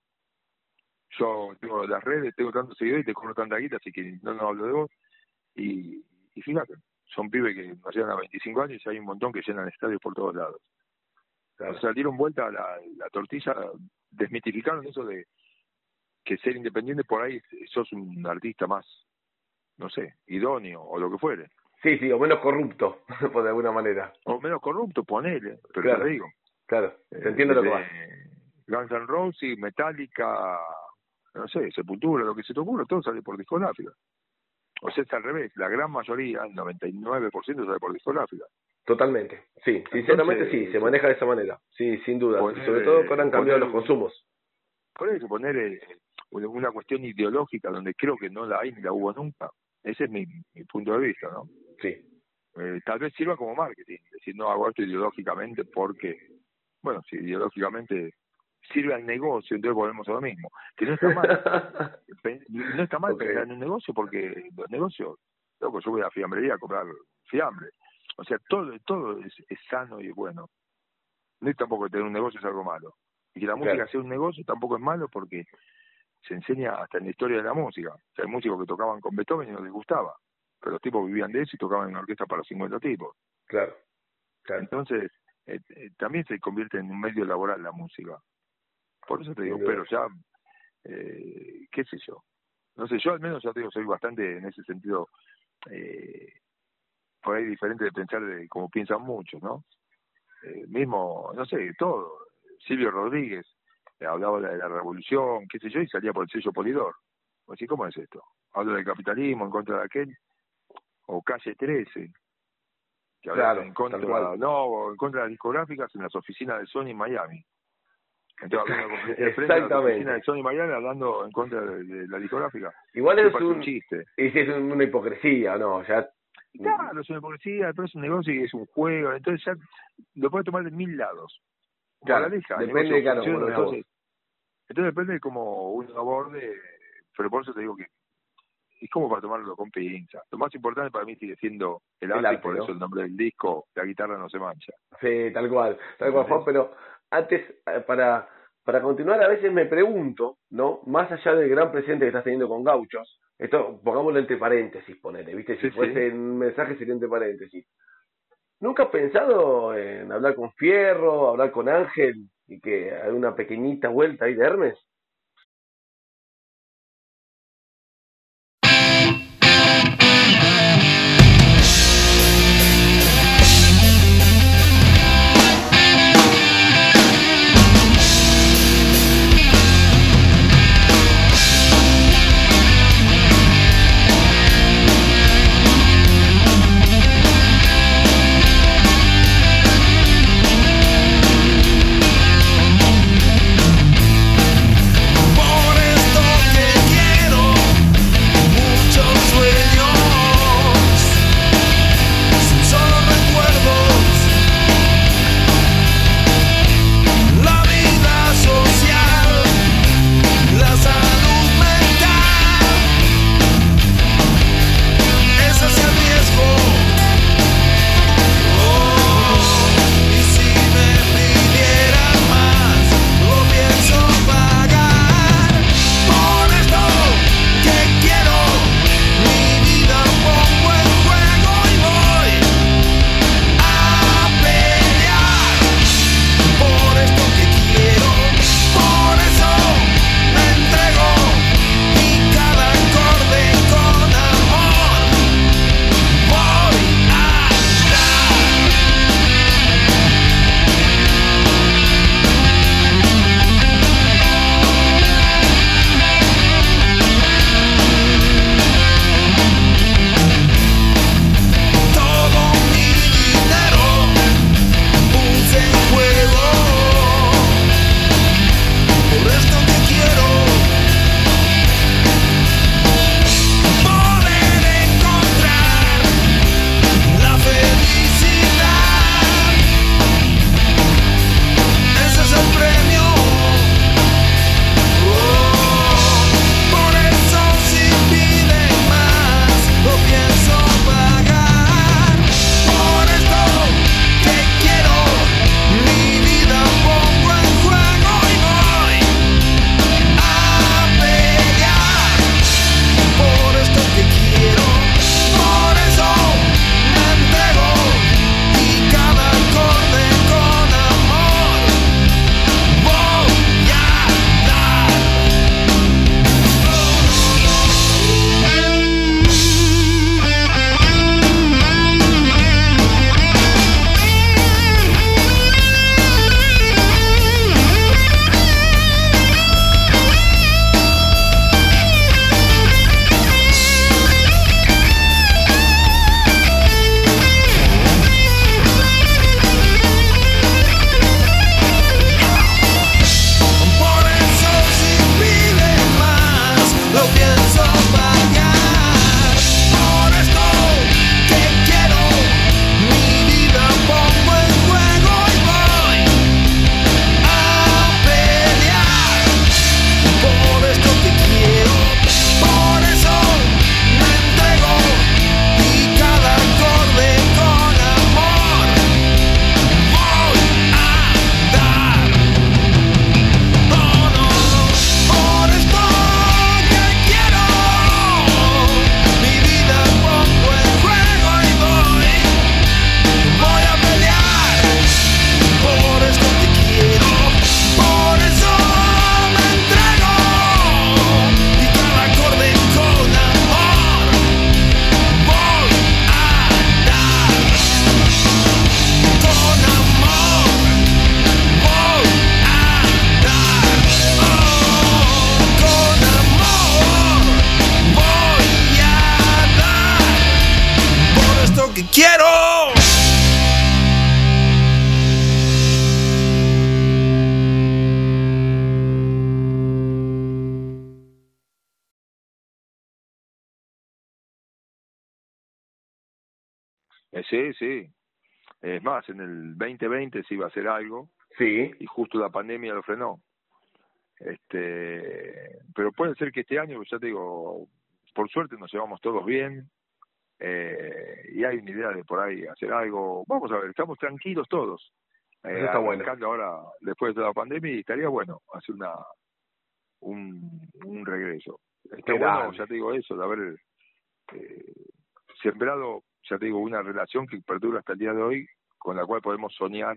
Yo tengo las redes, tengo tantos seguidores y te cobro tanta guita, así que no hablo de vos. Y fíjate, son pibes que nos llegan a 25 años y hay un montón que llenan estadios por todos lados. Claro. O sea, dieron vuelta a la tortilla, desmitificaron eso de que ser independiente por ahí sos un artista más, no sé, idóneo o lo que fuere. Sí, o menos corrupto, por de alguna manera. O menos corrupto, ponele, pero claro, te digo. Claro, te entiendo lo que vas. Guns N' Roses, Metallica, no sé, Sepultura, lo que se te ocurra, todo sale por discográfica. O sea, es al revés, la gran mayoría, el 99% sale por discográfica. Totalmente, sí, sinceramente entonces, sí, se maneja de esa manera, sí, sin duda, y sobre todo que ahora han cambiado los consumos. Por eso, poner una cuestión ideológica donde creo que no la hay ni la hubo nunca, ese es mi punto de vista, ¿no? Sí. Tal vez sirva como marketing, decir, no hago esto ideológicamente porque, bueno, si ideológicamente sirve al negocio, entonces volvemos a lo mismo. Que no está mal. No está mal pensar en un negocio, porque los negocios, loco, yo voy a la fiambrería a comprar fiambre. O sea, todo es sano y es bueno. No es tampoco que tener un negocio es algo malo. Y que la música sea un negocio tampoco es malo, porque se enseña hasta en la historia de la música. O sea, hay músicos que tocaban con Beethoven y no les gustaba, pero los tipos vivían de eso y tocaban en una orquesta para 50 tipos. Claro. Entonces, también se convierte en un medio laboral la música. Por eso te digo, pero ya, qué sé yo. No sé, yo al menos ya te digo, soy bastante en ese sentido, por ahí diferente de pensar de como piensan muchos, ¿no? Mismo, no sé, todo. Silvio Rodríguez hablaba de la revolución, qué sé yo, y salía por el sello Polydor. O así, ¿cómo es esto? Habla del capitalismo en contra de aquel, o Calle 13, que hablaba en contra, en contra de las discográficas en las oficinas de Sony en Miami. Entonces, hablando de la oficina de Sony en Miami, hablando en contra de la discográfica. Igual es un chiste. Y si es una hipocresía, ¿no? Ya... Claro, es una hipocresía, pero es un negocio y es un juego, entonces ya lo puedes tomar de 1000 lados. Claro, depende de cada uno. Entonces depende de cómo uno aborde, pero por eso te digo que es como para tomarlo con pinza. Lo más importante para mí sigue siendo el arte, y por eso el nombre del disco, La guitarra no se mancha. Sí, tal cual, Juan, pero antes, para continuar, a veces me pregunto, ¿no? Más allá del gran presente que estás teniendo con Gauchos, esto pongámoslo entre paréntesis, ponele, ¿viste? Si fuese un mensaje sería entre paréntesis. ¿Nunca has pensado en hablar con Fierro, hablar con Ángel y que haga una pequeñita vuelta ahí de Hermes? Por esto que quiero, muchos sueños. que quiero. Sí, sí. Es más, en el 2020 se iba a hacer algo Sí, y justo la pandemia lo frenó. Pero puede ser que este año, ya te digo, por suerte nos llevamos todos bien, y hay una idea de por ahí hacer algo. Vamos a ver, estamos tranquilos todos, eso está bueno. arrancando ahora después de la pandemia, y estaría bueno hacer un regreso. Está Qué bueno, grande. ya te digo eso, de haber sembrado, ya te digo, una relación que perdura hasta el día de hoy, con la cual podemos soñar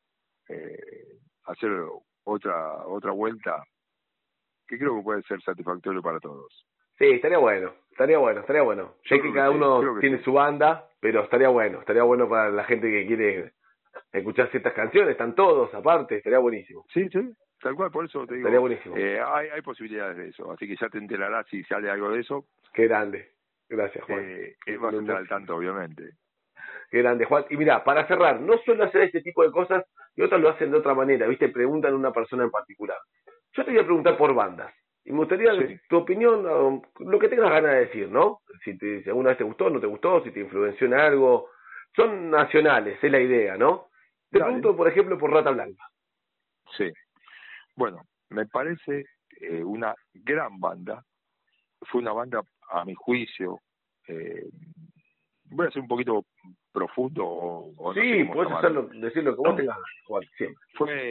hacer otra vuelta que creo que puede ser satisfactorio para todos. Sí, estaría bueno, estaría bueno, estaría bueno. Yo Sé creo que que cada sí, uno creo que tiene sí. su banda, pero estaría bueno para la gente que quiere escuchar ciertas canciones, están todos aparte, estaría buenísimo, Sí, sí, tal cual, por eso te estaría digo, buenísimo. hay posibilidades de eso, así que ya te enterarás si sale algo de eso, Qué grande, gracias Juan. vas a estar al tanto, obviamente. Qué grande Juan. Y mira, para cerrar, no suelo hacer este tipo de cosas y otras lo hacen de otra manera, ¿viste? Preguntan a una persona en particular. Yo te voy a preguntar por bandas. Y me gustaría Sí, tu opinión, lo que tengas ganas de decir, ¿no? Si alguna vez te gustó, no te gustó, si te influenció en algo. Son nacionales, es la idea, ¿no? Te dale, pregunto, por ejemplo, por Rata Blanca. sí. Bueno, me parece una gran banda, fue una banda, a mi juicio, voy a ser un poquito profundo o no sé Sí, cómo puedes llamarlo. hacerlo, decir lo que vos tengas, Juan, siempre.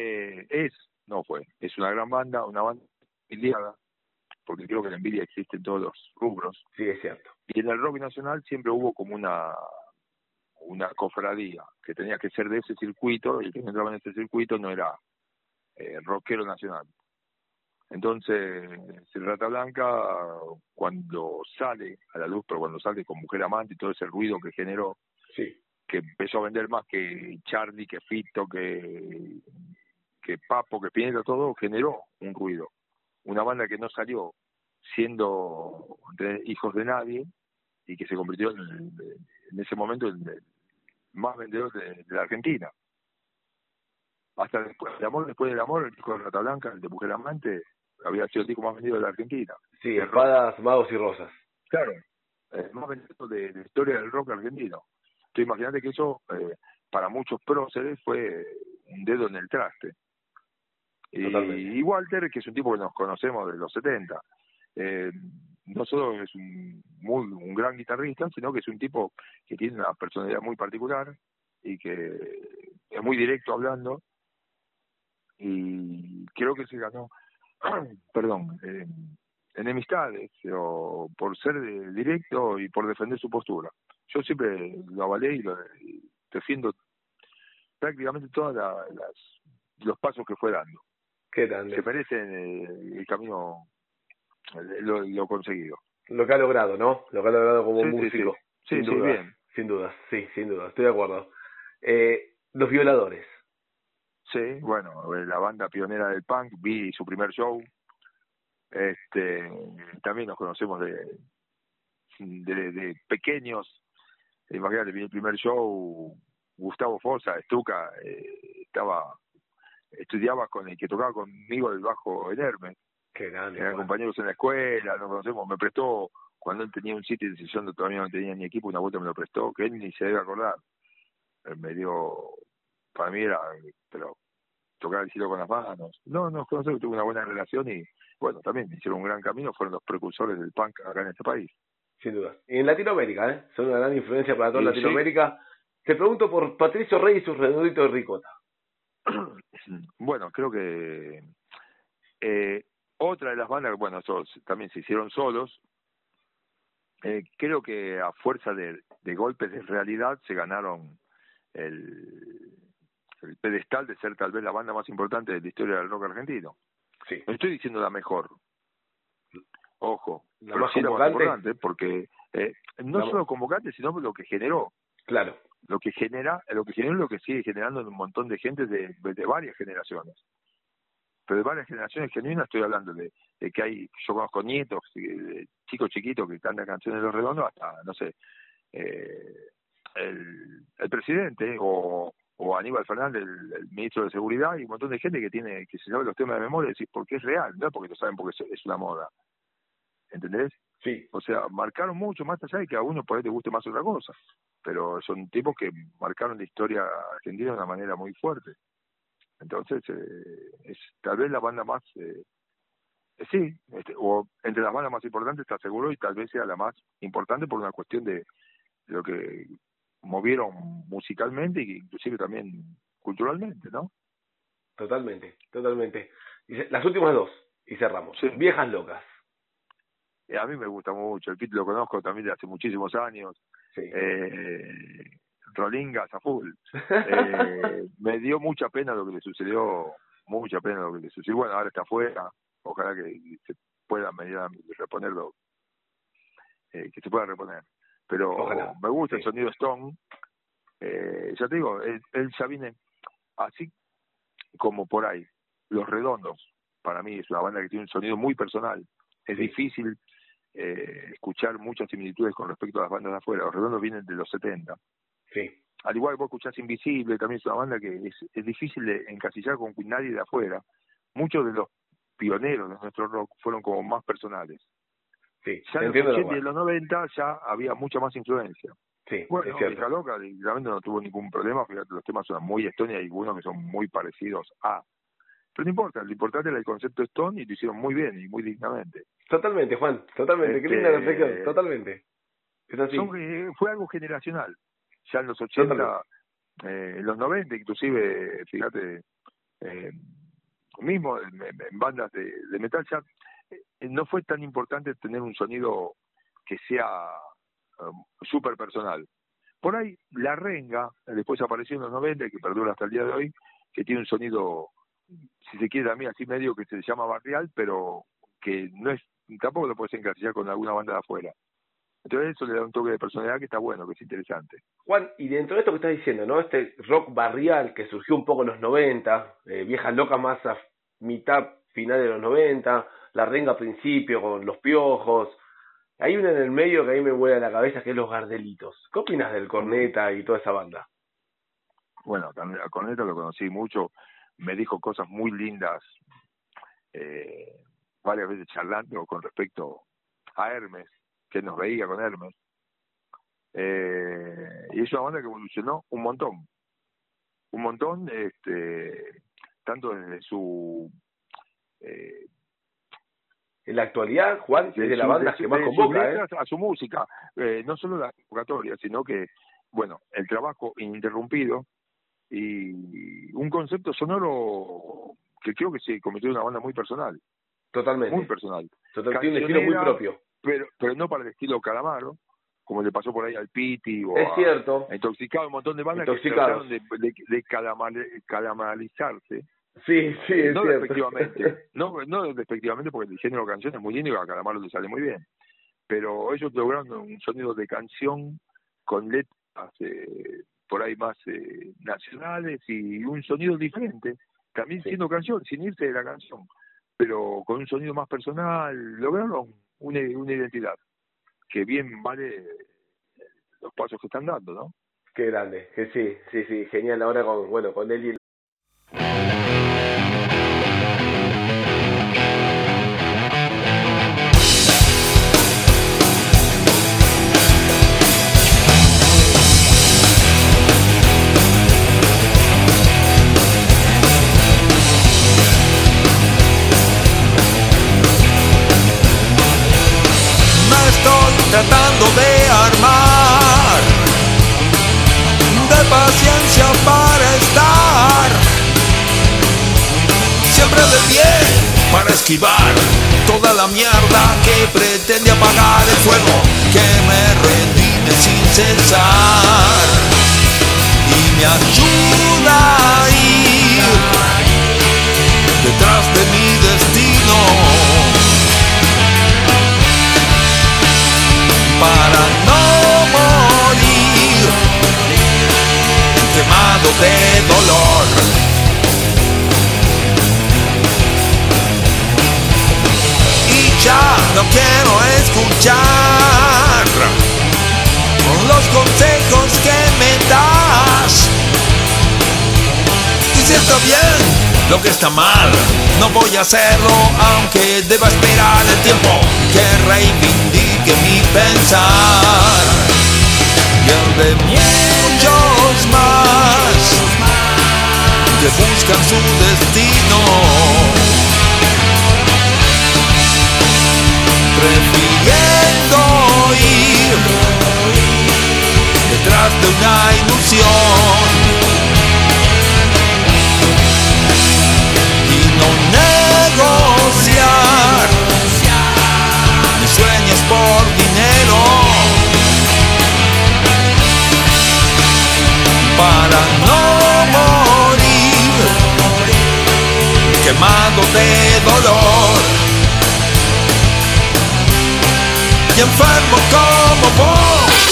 Es una gran banda, una banda envidiada, porque creo que la envidia existe en todos los rubros. Sí, es cierto. Y en el rock nacional siempre hubo como una cofradía, que tenía que ser de ese circuito, y el que no entraba en ese circuito no era rockero nacional. Entonces, Rata Blanca, cuando sale a la luz, pero cuando sale con Mujer Amante y todo ese ruido que generó, Sí, que empezó a vender más que Charlie, que Fito, que Papo, que Pineta, todo, generó un ruido. Una banda que no salió siendo hijos de nadie y que se convirtió en ese momento en el más vendedor de la Argentina. Hasta después del amor, el disco de Rata Blanca, el de Mujer Amante, había sido el disco más vendido de la Argentina. sí, De rock. espadas, magos y rosas. Claro, el más vendido de la historia del rock argentino. Entonces imagínate que eso, para muchos próceres, fue un dedo en el traste. Totalmente. Y Walter, que es un tipo que nos conocemos de los 70, no solo es un gran guitarrista, sino que es un tipo que tiene una personalidad muy particular y que es muy directo hablando, y creo que se ganó, perdón, enemistades, o por ser directo y por defender su postura. Yo siempre lo avalé y defiendo prácticamente todos los pasos que fue dando. Qué Se grande. merecen el camino, lo conseguido. Lo que ha logrado, ¿no? Lo que ha logrado como Sí, músico. sí, Sin sí, duda, bien. sin duda, sí, sin duda, estoy de acuerdo. Los Violadores. Sí, bueno, la banda pionera del punk, vi su primer show. También nos conocemos de pequeños. Imagínate, vi el primer show, Gustavo Fossa, Stuka, estudiaba con el que tocaba conmigo el bajo en Hermes. Qué grande. Eran Juan. compañeros en la escuela, nos conocemos. Me prestó, cuando él tenía un sitio de sesión donde todavía no tenía ni equipo, una vuelta me lo prestó, que él ni se debe acordar. Me dio, para mí era, pero tocar el cielo con las manos. No, nos conocemos, tuve una buena relación y, bueno, también hicieron un gran camino, fueron los precursores del punk acá en este país. Sin duda. Y en Latinoamérica, ¿eh? Son una gran influencia para toda Y Latinoamérica. Te pregunto por Patricio Rey y sus redonditos de ricota. Bueno, creo que otra de las bandas, bueno, esos también se hicieron solos. Creo que a fuerza de golpes de realidad se ganaron el pedestal de ser tal vez la banda más importante de la historia del rock argentino. Sí. No estoy diciendo la mejor, ojo, La pero más sí la más convocante. importante, porque no solo convocante, sino lo que generó. Claro. Lo que generó y lo que sigue generando en un montón de gente de varias generaciones. Pero de varias generaciones genuinas estoy hablando de que yo conozco nietos, de chicos chiquitos que cantan canciones de Los Redondos, hasta, no sé, el presidente o Aníbal Fernández, el ministro de Seguridad, y un montón de gente que se sabe los temas de memoria, decir, porque es real, no porque lo saben porque es una moda. ¿Entendés? Sí. O sea, marcaron mucho, más allá de que a uno por ahí te guste más otra cosa, pero son tipos que marcaron la historia argentina de una manera muy fuerte. Entonces, es tal vez la banda más, o entre las bandas más importantes, está seguro, y tal vez sea la más importante por una cuestión de lo que movieron musicalmente y inclusive también culturalmente, ¿no? Totalmente. Y las últimas dos, y cerramos. Sí. Viejas Locas. A mí me gusta mucho, el Pete lo conozco también de hace muchísimos años. Sí. Rolingas a full. Me dio mucha pena lo que le sucedió, Bueno, ahora está afuera, ojalá que se pueda reponerlo, que se pueda reponer. Pero ojalá. Me gusta el sonido Stone. Ya te digo, él ya viene así como por ahí. Los Redondos, para mí, es una banda que tiene un sonido muy personal. Es difícil escuchar muchas similitudes con respecto a las bandas de afuera. Los Redondos vienen de los 70. Sí. Al igual que vos escuchás Invisible, también es una banda que es difícil de encasillar con nadie de afuera. Muchos de los pioneros de nuestro rock fueron como más personales. Sí, ya en los 80 y en los 90 ya había mucha más influencia. Sí, bueno, es cierto. Vieja Loca realmente no tuvo ningún problema, fíjate, los temas son muy Stone y hay algunos que son muy parecidos a... Pero no importa, lo importante era el concepto Stone y lo hicieron muy bien y muy dignamente. Totalmente, Juan, totalmente, qué linda reflexión, totalmente. Es así. Fue algo generacional. Ya en los 80, en los 90 inclusive, fíjate, mismo en bandas de metal ya no fue tan importante tener un sonido que sea súper personal. Por ahí La Renga, después apareció en los 90 y que perdura hasta el día de hoy, que tiene un sonido, si se quiere también así medio que se llama barrial, pero que no es, tampoco lo puedes encasillar con alguna banda de afuera. Entonces eso le da un toque de personalidad que está bueno, que es interesante. Juan, y dentro de esto que estás diciendo, ¿no? Este rock barrial que surgió un poco en los 90, Viejas Locas más a mitad, final de los 90, La Renga a principio con Los Piojos. Hay una en el medio que a mí me vuela la cabeza, que es Los Gardelitos. ¿Qué opinas del Corneta y toda esa banda? Bueno, a Corneta lo conocí mucho, me dijo cosas muy lindas, varias veces charlando con respecto a Hermes, que nos veía con Hermes. Y es una banda que evolucionó un montón, tanto desde su... en la actualidad, Juan, es de las bandas que más convoca, a su música, no solo la convocatoria, sino que, bueno, el trabajo ininterrumpido y un concepto sonoro que creo que se convirtió en una banda muy personal. Totalmente. Muy personal. Tiene un estilo muy propio. Pero no para el estilo Calamaro, como le pasó por ahí al Piti o es cierto. a Intoxicado, un montón de bandas que trataron de calamarizarse. Sí, es no cierto. Despectivamente, no despectivamente, porque el género de canción es muy lindo y a Calamaro le sale muy bien. Pero ellos lograron un sonido de canción con letras por ahí más nacionales y un sonido diferente, también siendo canción, sin irse de la canción, pero con un sonido más personal. Lograron una identidad que bien vale los pasos que están dando, ¿no? Qué grande, que sí, genial. Ahora con él y tratando de armar de paciencia para estar siempre de pie para esquivar toda la mierda que pretende apagar el fuego que me redime sin cesar y me ayuda a ir detrás de mi destino para no morir quemado de dolor. Y ya no quiero escuchar los consejos que lo que está mal. No voy a hacerlo aunque deba esperar el tiempo que reivindique mi pensar y el de muchos más que buscan su destino, prefiriendo ir detrás de una ilusión y no negociar mis sueños por dinero para no morir quemado de dolor y enfermo como vos.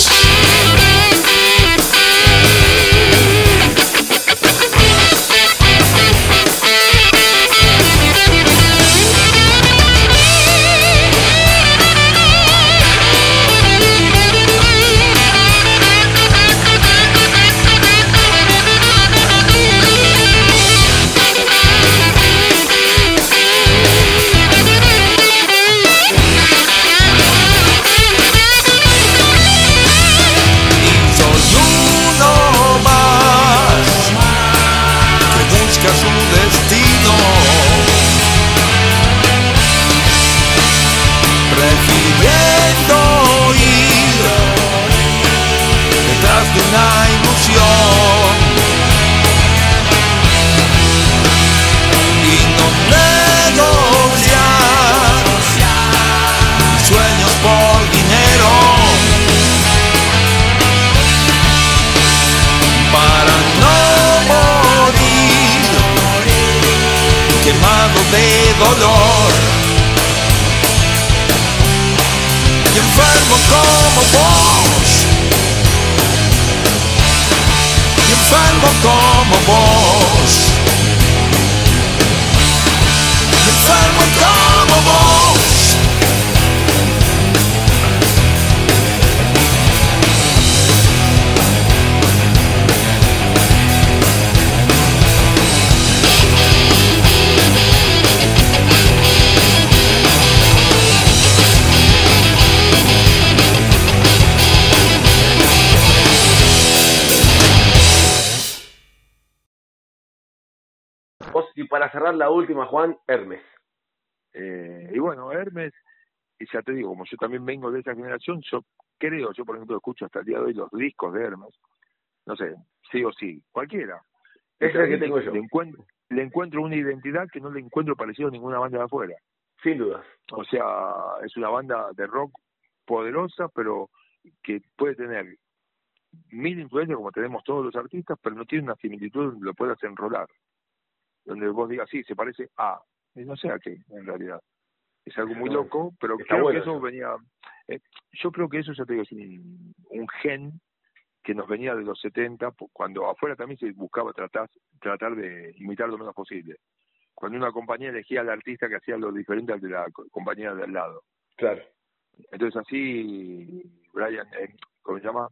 Su destino, prefiriendo ir detrás de una ilusión y no negociar sueños por dinero para no morir quemado de dolor y enfermo como vos, y enfermo como vos, y enfermo como vos. Y para cerrar la última, Juan, Hermes. Y bueno, Hermes, y ya te digo, como yo también vengo de esa generación, yo por ejemplo escucho hasta el día de hoy los discos de Hermes, no sé, sí o sí, cualquiera. Ese es el que tengo yo. Le encuentro una identidad que no le encuentro parecido a ninguna banda de afuera. Sin dudas. O sea, es una banda de rock poderosa, pero que puede tener 1000 influencias como tenemos todos los artistas, pero no tiene una similitud donde lo puedas enrolar. Donde vos digas, sí, se parece a, no sé a qué, en realidad. Es algo muy loco, pero creo que eso venía, yo creo que eso, ya te digo, es un gen que nos venía de los 70, cuando afuera también se buscaba tratar de imitar lo menos posible. Cuando una compañía elegía al artista que hacía lo diferente al de la compañía de al lado. Claro. Entonces así, Brian, ¿cómo se llama?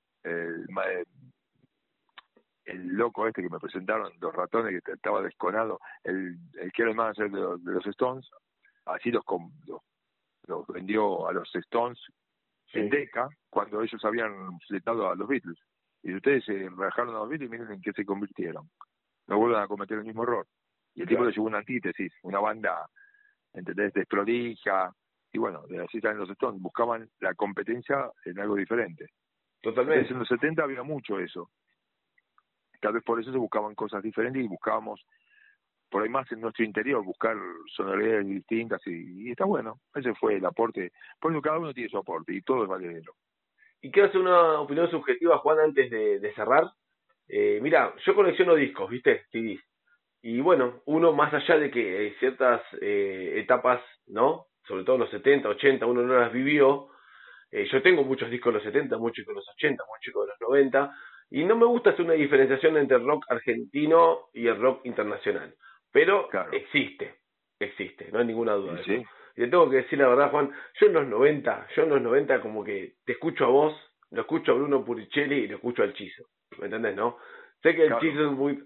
El loco este que me presentaron, los ratones, que estaba desconado, el que era el manager de los Stones, así los vendió a los Stones en Decca, cuando ellos habían fletado a los Beatles. Y ustedes se rajaron a los Beatles y miren en qué se convirtieron. No vuelvan a cometer el mismo error. Y el tipo le llevó una antítesis, una banda, ¿entendés?, desprolija. Y bueno, así están los Stones, buscaban la competencia en algo diferente. Totalmente. Entonces, en los 70 había mucho eso. Tal vez por eso se buscaban cosas diferentes y buscábamos por ahí más en nuestro interior, buscar sonoridades distintas y está bueno. Ese fue el aporte. Por eso cada uno tiene su aporte y todo es valedero. Y quiero hacer una opinión subjetiva, Juan, antes de cerrar. Mira, yo colecciono discos, ¿viste? CDs. Y bueno, uno más allá de que ciertas etapas, ¿no? Sobre todo en los 70, 80, uno no las vivió. Yo tengo muchos discos de los 70, muchos de los 80, muchos de los 90. Y no me gusta hacer una diferenciación entre el rock argentino y el rock internacional. Pero claro, existe, no hay ninguna duda. Sí. Y te tengo que decir la verdad, Juan, yo en los 90 como que te escucho a vos, lo escucho a Bruno Puricelli y lo escucho al Chizo. ¿Me entendés, no? Sé que el Chizo es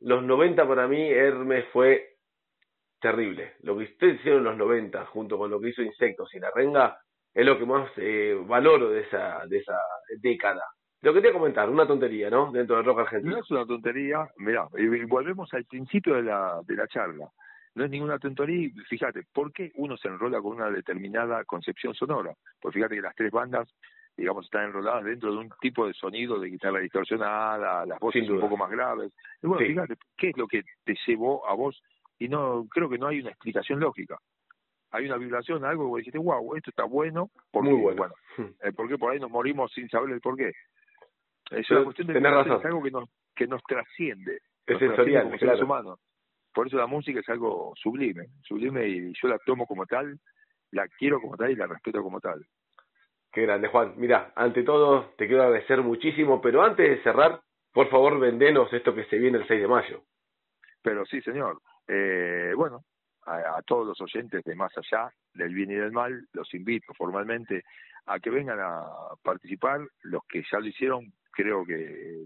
los 90 para mí, Hermes, fue terrible. Lo que ustedes hicieron en los 90, junto con lo que hizo Insectos y La Renga, es lo que más valoro de esa década. Lo que te voy a comentar, una tontería, ¿no? Dentro del rock argentino. No es una tontería, mirá, y volvemos al principio de la charla. No es ninguna tontería, fíjate, ¿por qué uno se enrola con una determinada concepción sonora? Pues fíjate que las tres bandas, digamos, están enroladas dentro de un tipo de sonido de guitarra distorsionada, las voces un poco más graves. Y bueno, sí. Fíjate, ¿qué es lo que te llevó a vos? Y no, creo que no hay una explicación lógica. Hay una vibración, algo que vos dijiste, wow, esto está bueno. Muy bueno. ¿Por qué por ahí nos morimos sin saber el por qué? Es una cuestión de razón. Es algo que nos trasciende. Es sensorial, como claro. seres humanos. Por eso la música es algo sublime, y yo la tomo como tal, la quiero como tal y la respeto como tal. Qué grande, Juan. Mira, ante todo te quiero agradecer muchísimo, pero antes de cerrar, por favor, vendenos esto que se viene el 6 de mayo. Pero sí, señor. Bueno, a todos los oyentes de Más Allá, del Bien y del Mal, los invito formalmente a que vengan a participar. Los que ya lo hicieron, creo que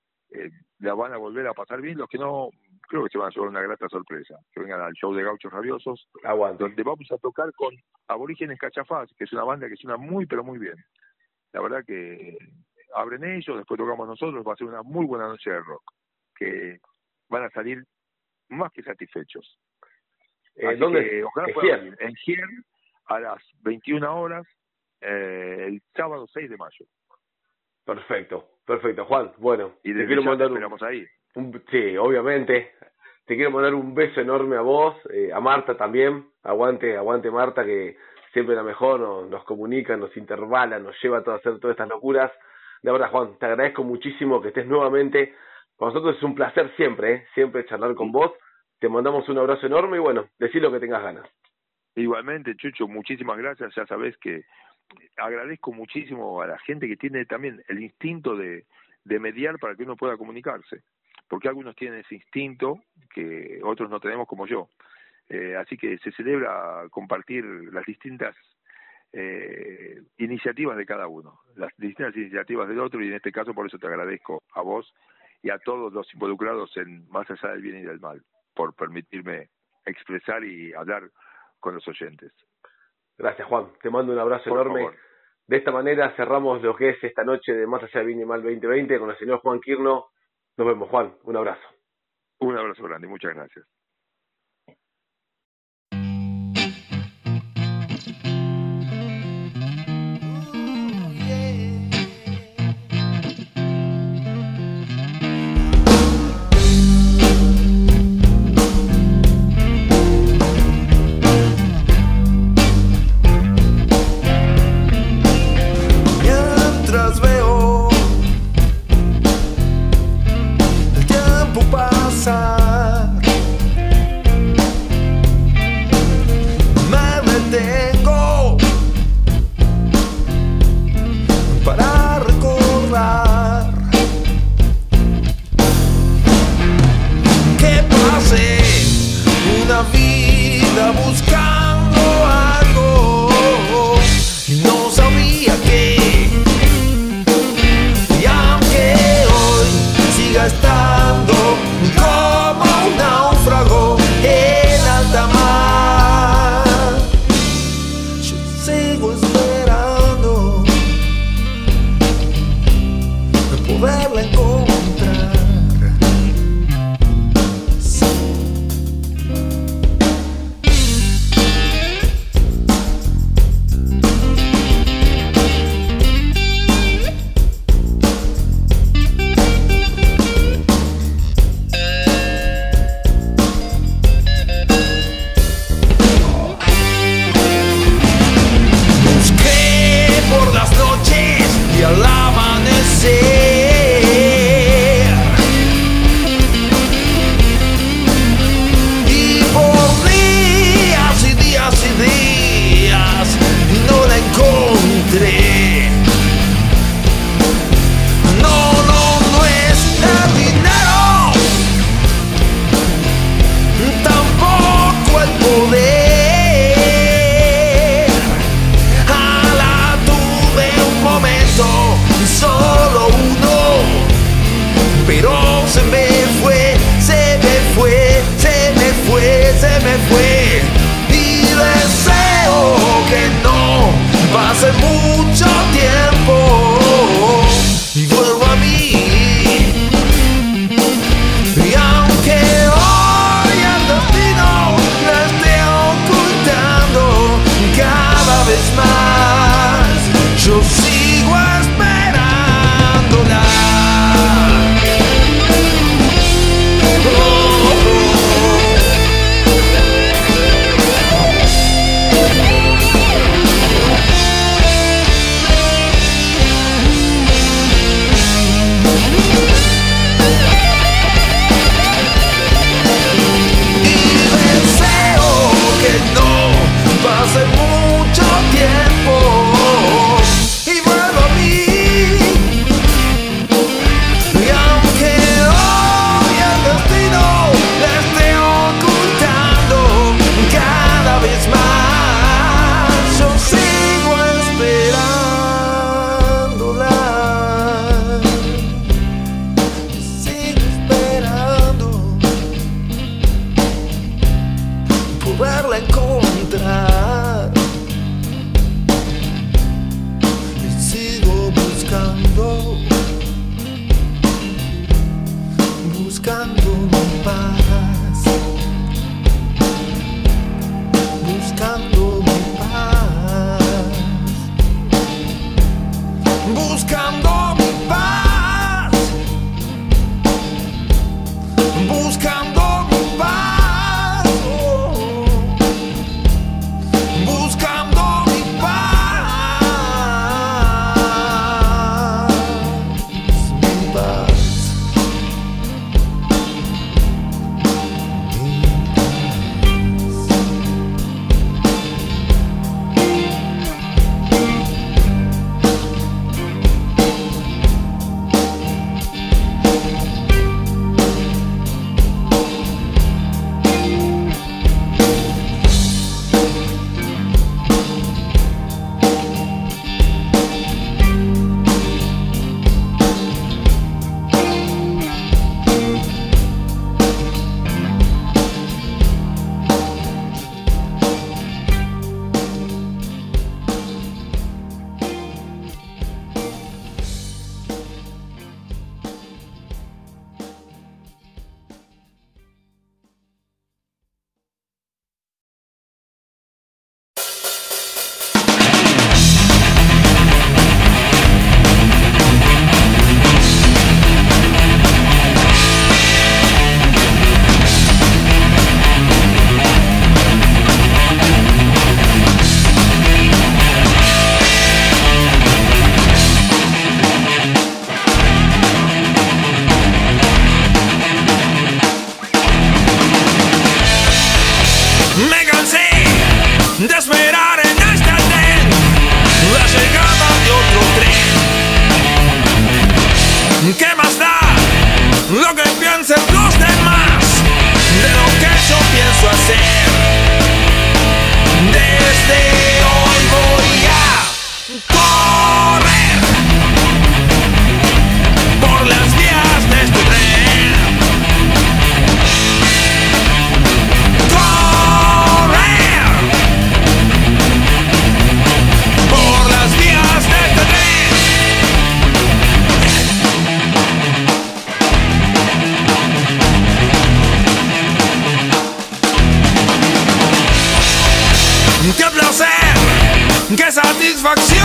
la van a volver a pasar bien. Los que no, creo que se van a llevar una grata sorpresa. Que vengan al show de Gauchos Rabiosos, donde vamos a tocar con Aborígenes Cachafaz, que es una banda que suena muy, pero muy bien. La verdad que abren ellos, después tocamos nosotros, va a ser una muy buena noche de rock, que van a salir más que satisfechos. ¿Dónde? Ojalá puedan ir en Gier a las 21 horas, el sábado 6 de mayo. Perfecto, Juan. Bueno, y te quiero mandar ahí. Sí, obviamente. Te quiero mandar un beso enorme a vos, a Marta también. Aguante Marta, que siempre la mejor, nos comunica, nos intervala, nos lleva a hacer todas estas locuras. De verdad, Juan, te agradezco muchísimo que estés nuevamente. Para nosotros es un placer siempre charlar con vos. Te mandamos un abrazo enorme y bueno, decí lo que tengas ganas. Igualmente, Chucho, muchísimas gracias. Ya sabés que agradezco muchísimo a la gente que tiene también el instinto de mediar para que uno pueda comunicarse. Porque algunos tienen ese instinto que otros no tenemos como yo. Así que se celebra compartir las distintas iniciativas de cada uno, las distintas iniciativas del otro, y en este caso por eso te agradezco a vos y a todos los involucrados en Más Allá del Bien y del Mal, por permitirme expresar y hablar con los oyentes. Gracias, Juan. Te mando un abrazo enorme. Favor. De esta manera cerramos lo que es esta noche de Más Allá del Bien y del Mal 2020 con el señor Juan Quirno. Nos vemos, Juan. Un abrazo. Un abrazo grande. Muchas gracias. Busqué por las noches y al amanecer buscando mi paz, buscando mi paz, buscando mi paz, buscando mi paz, oh, buscando mi paz, mi paz. Me cansé de esperar en este andén la llegada de otro tren. ¿Qué más da lo que piensen los demás de lo que yo pienso hacer? Desde hoy voy a correr por las vías de este tren. ¡Qué placer! ¡Qué satisfacción!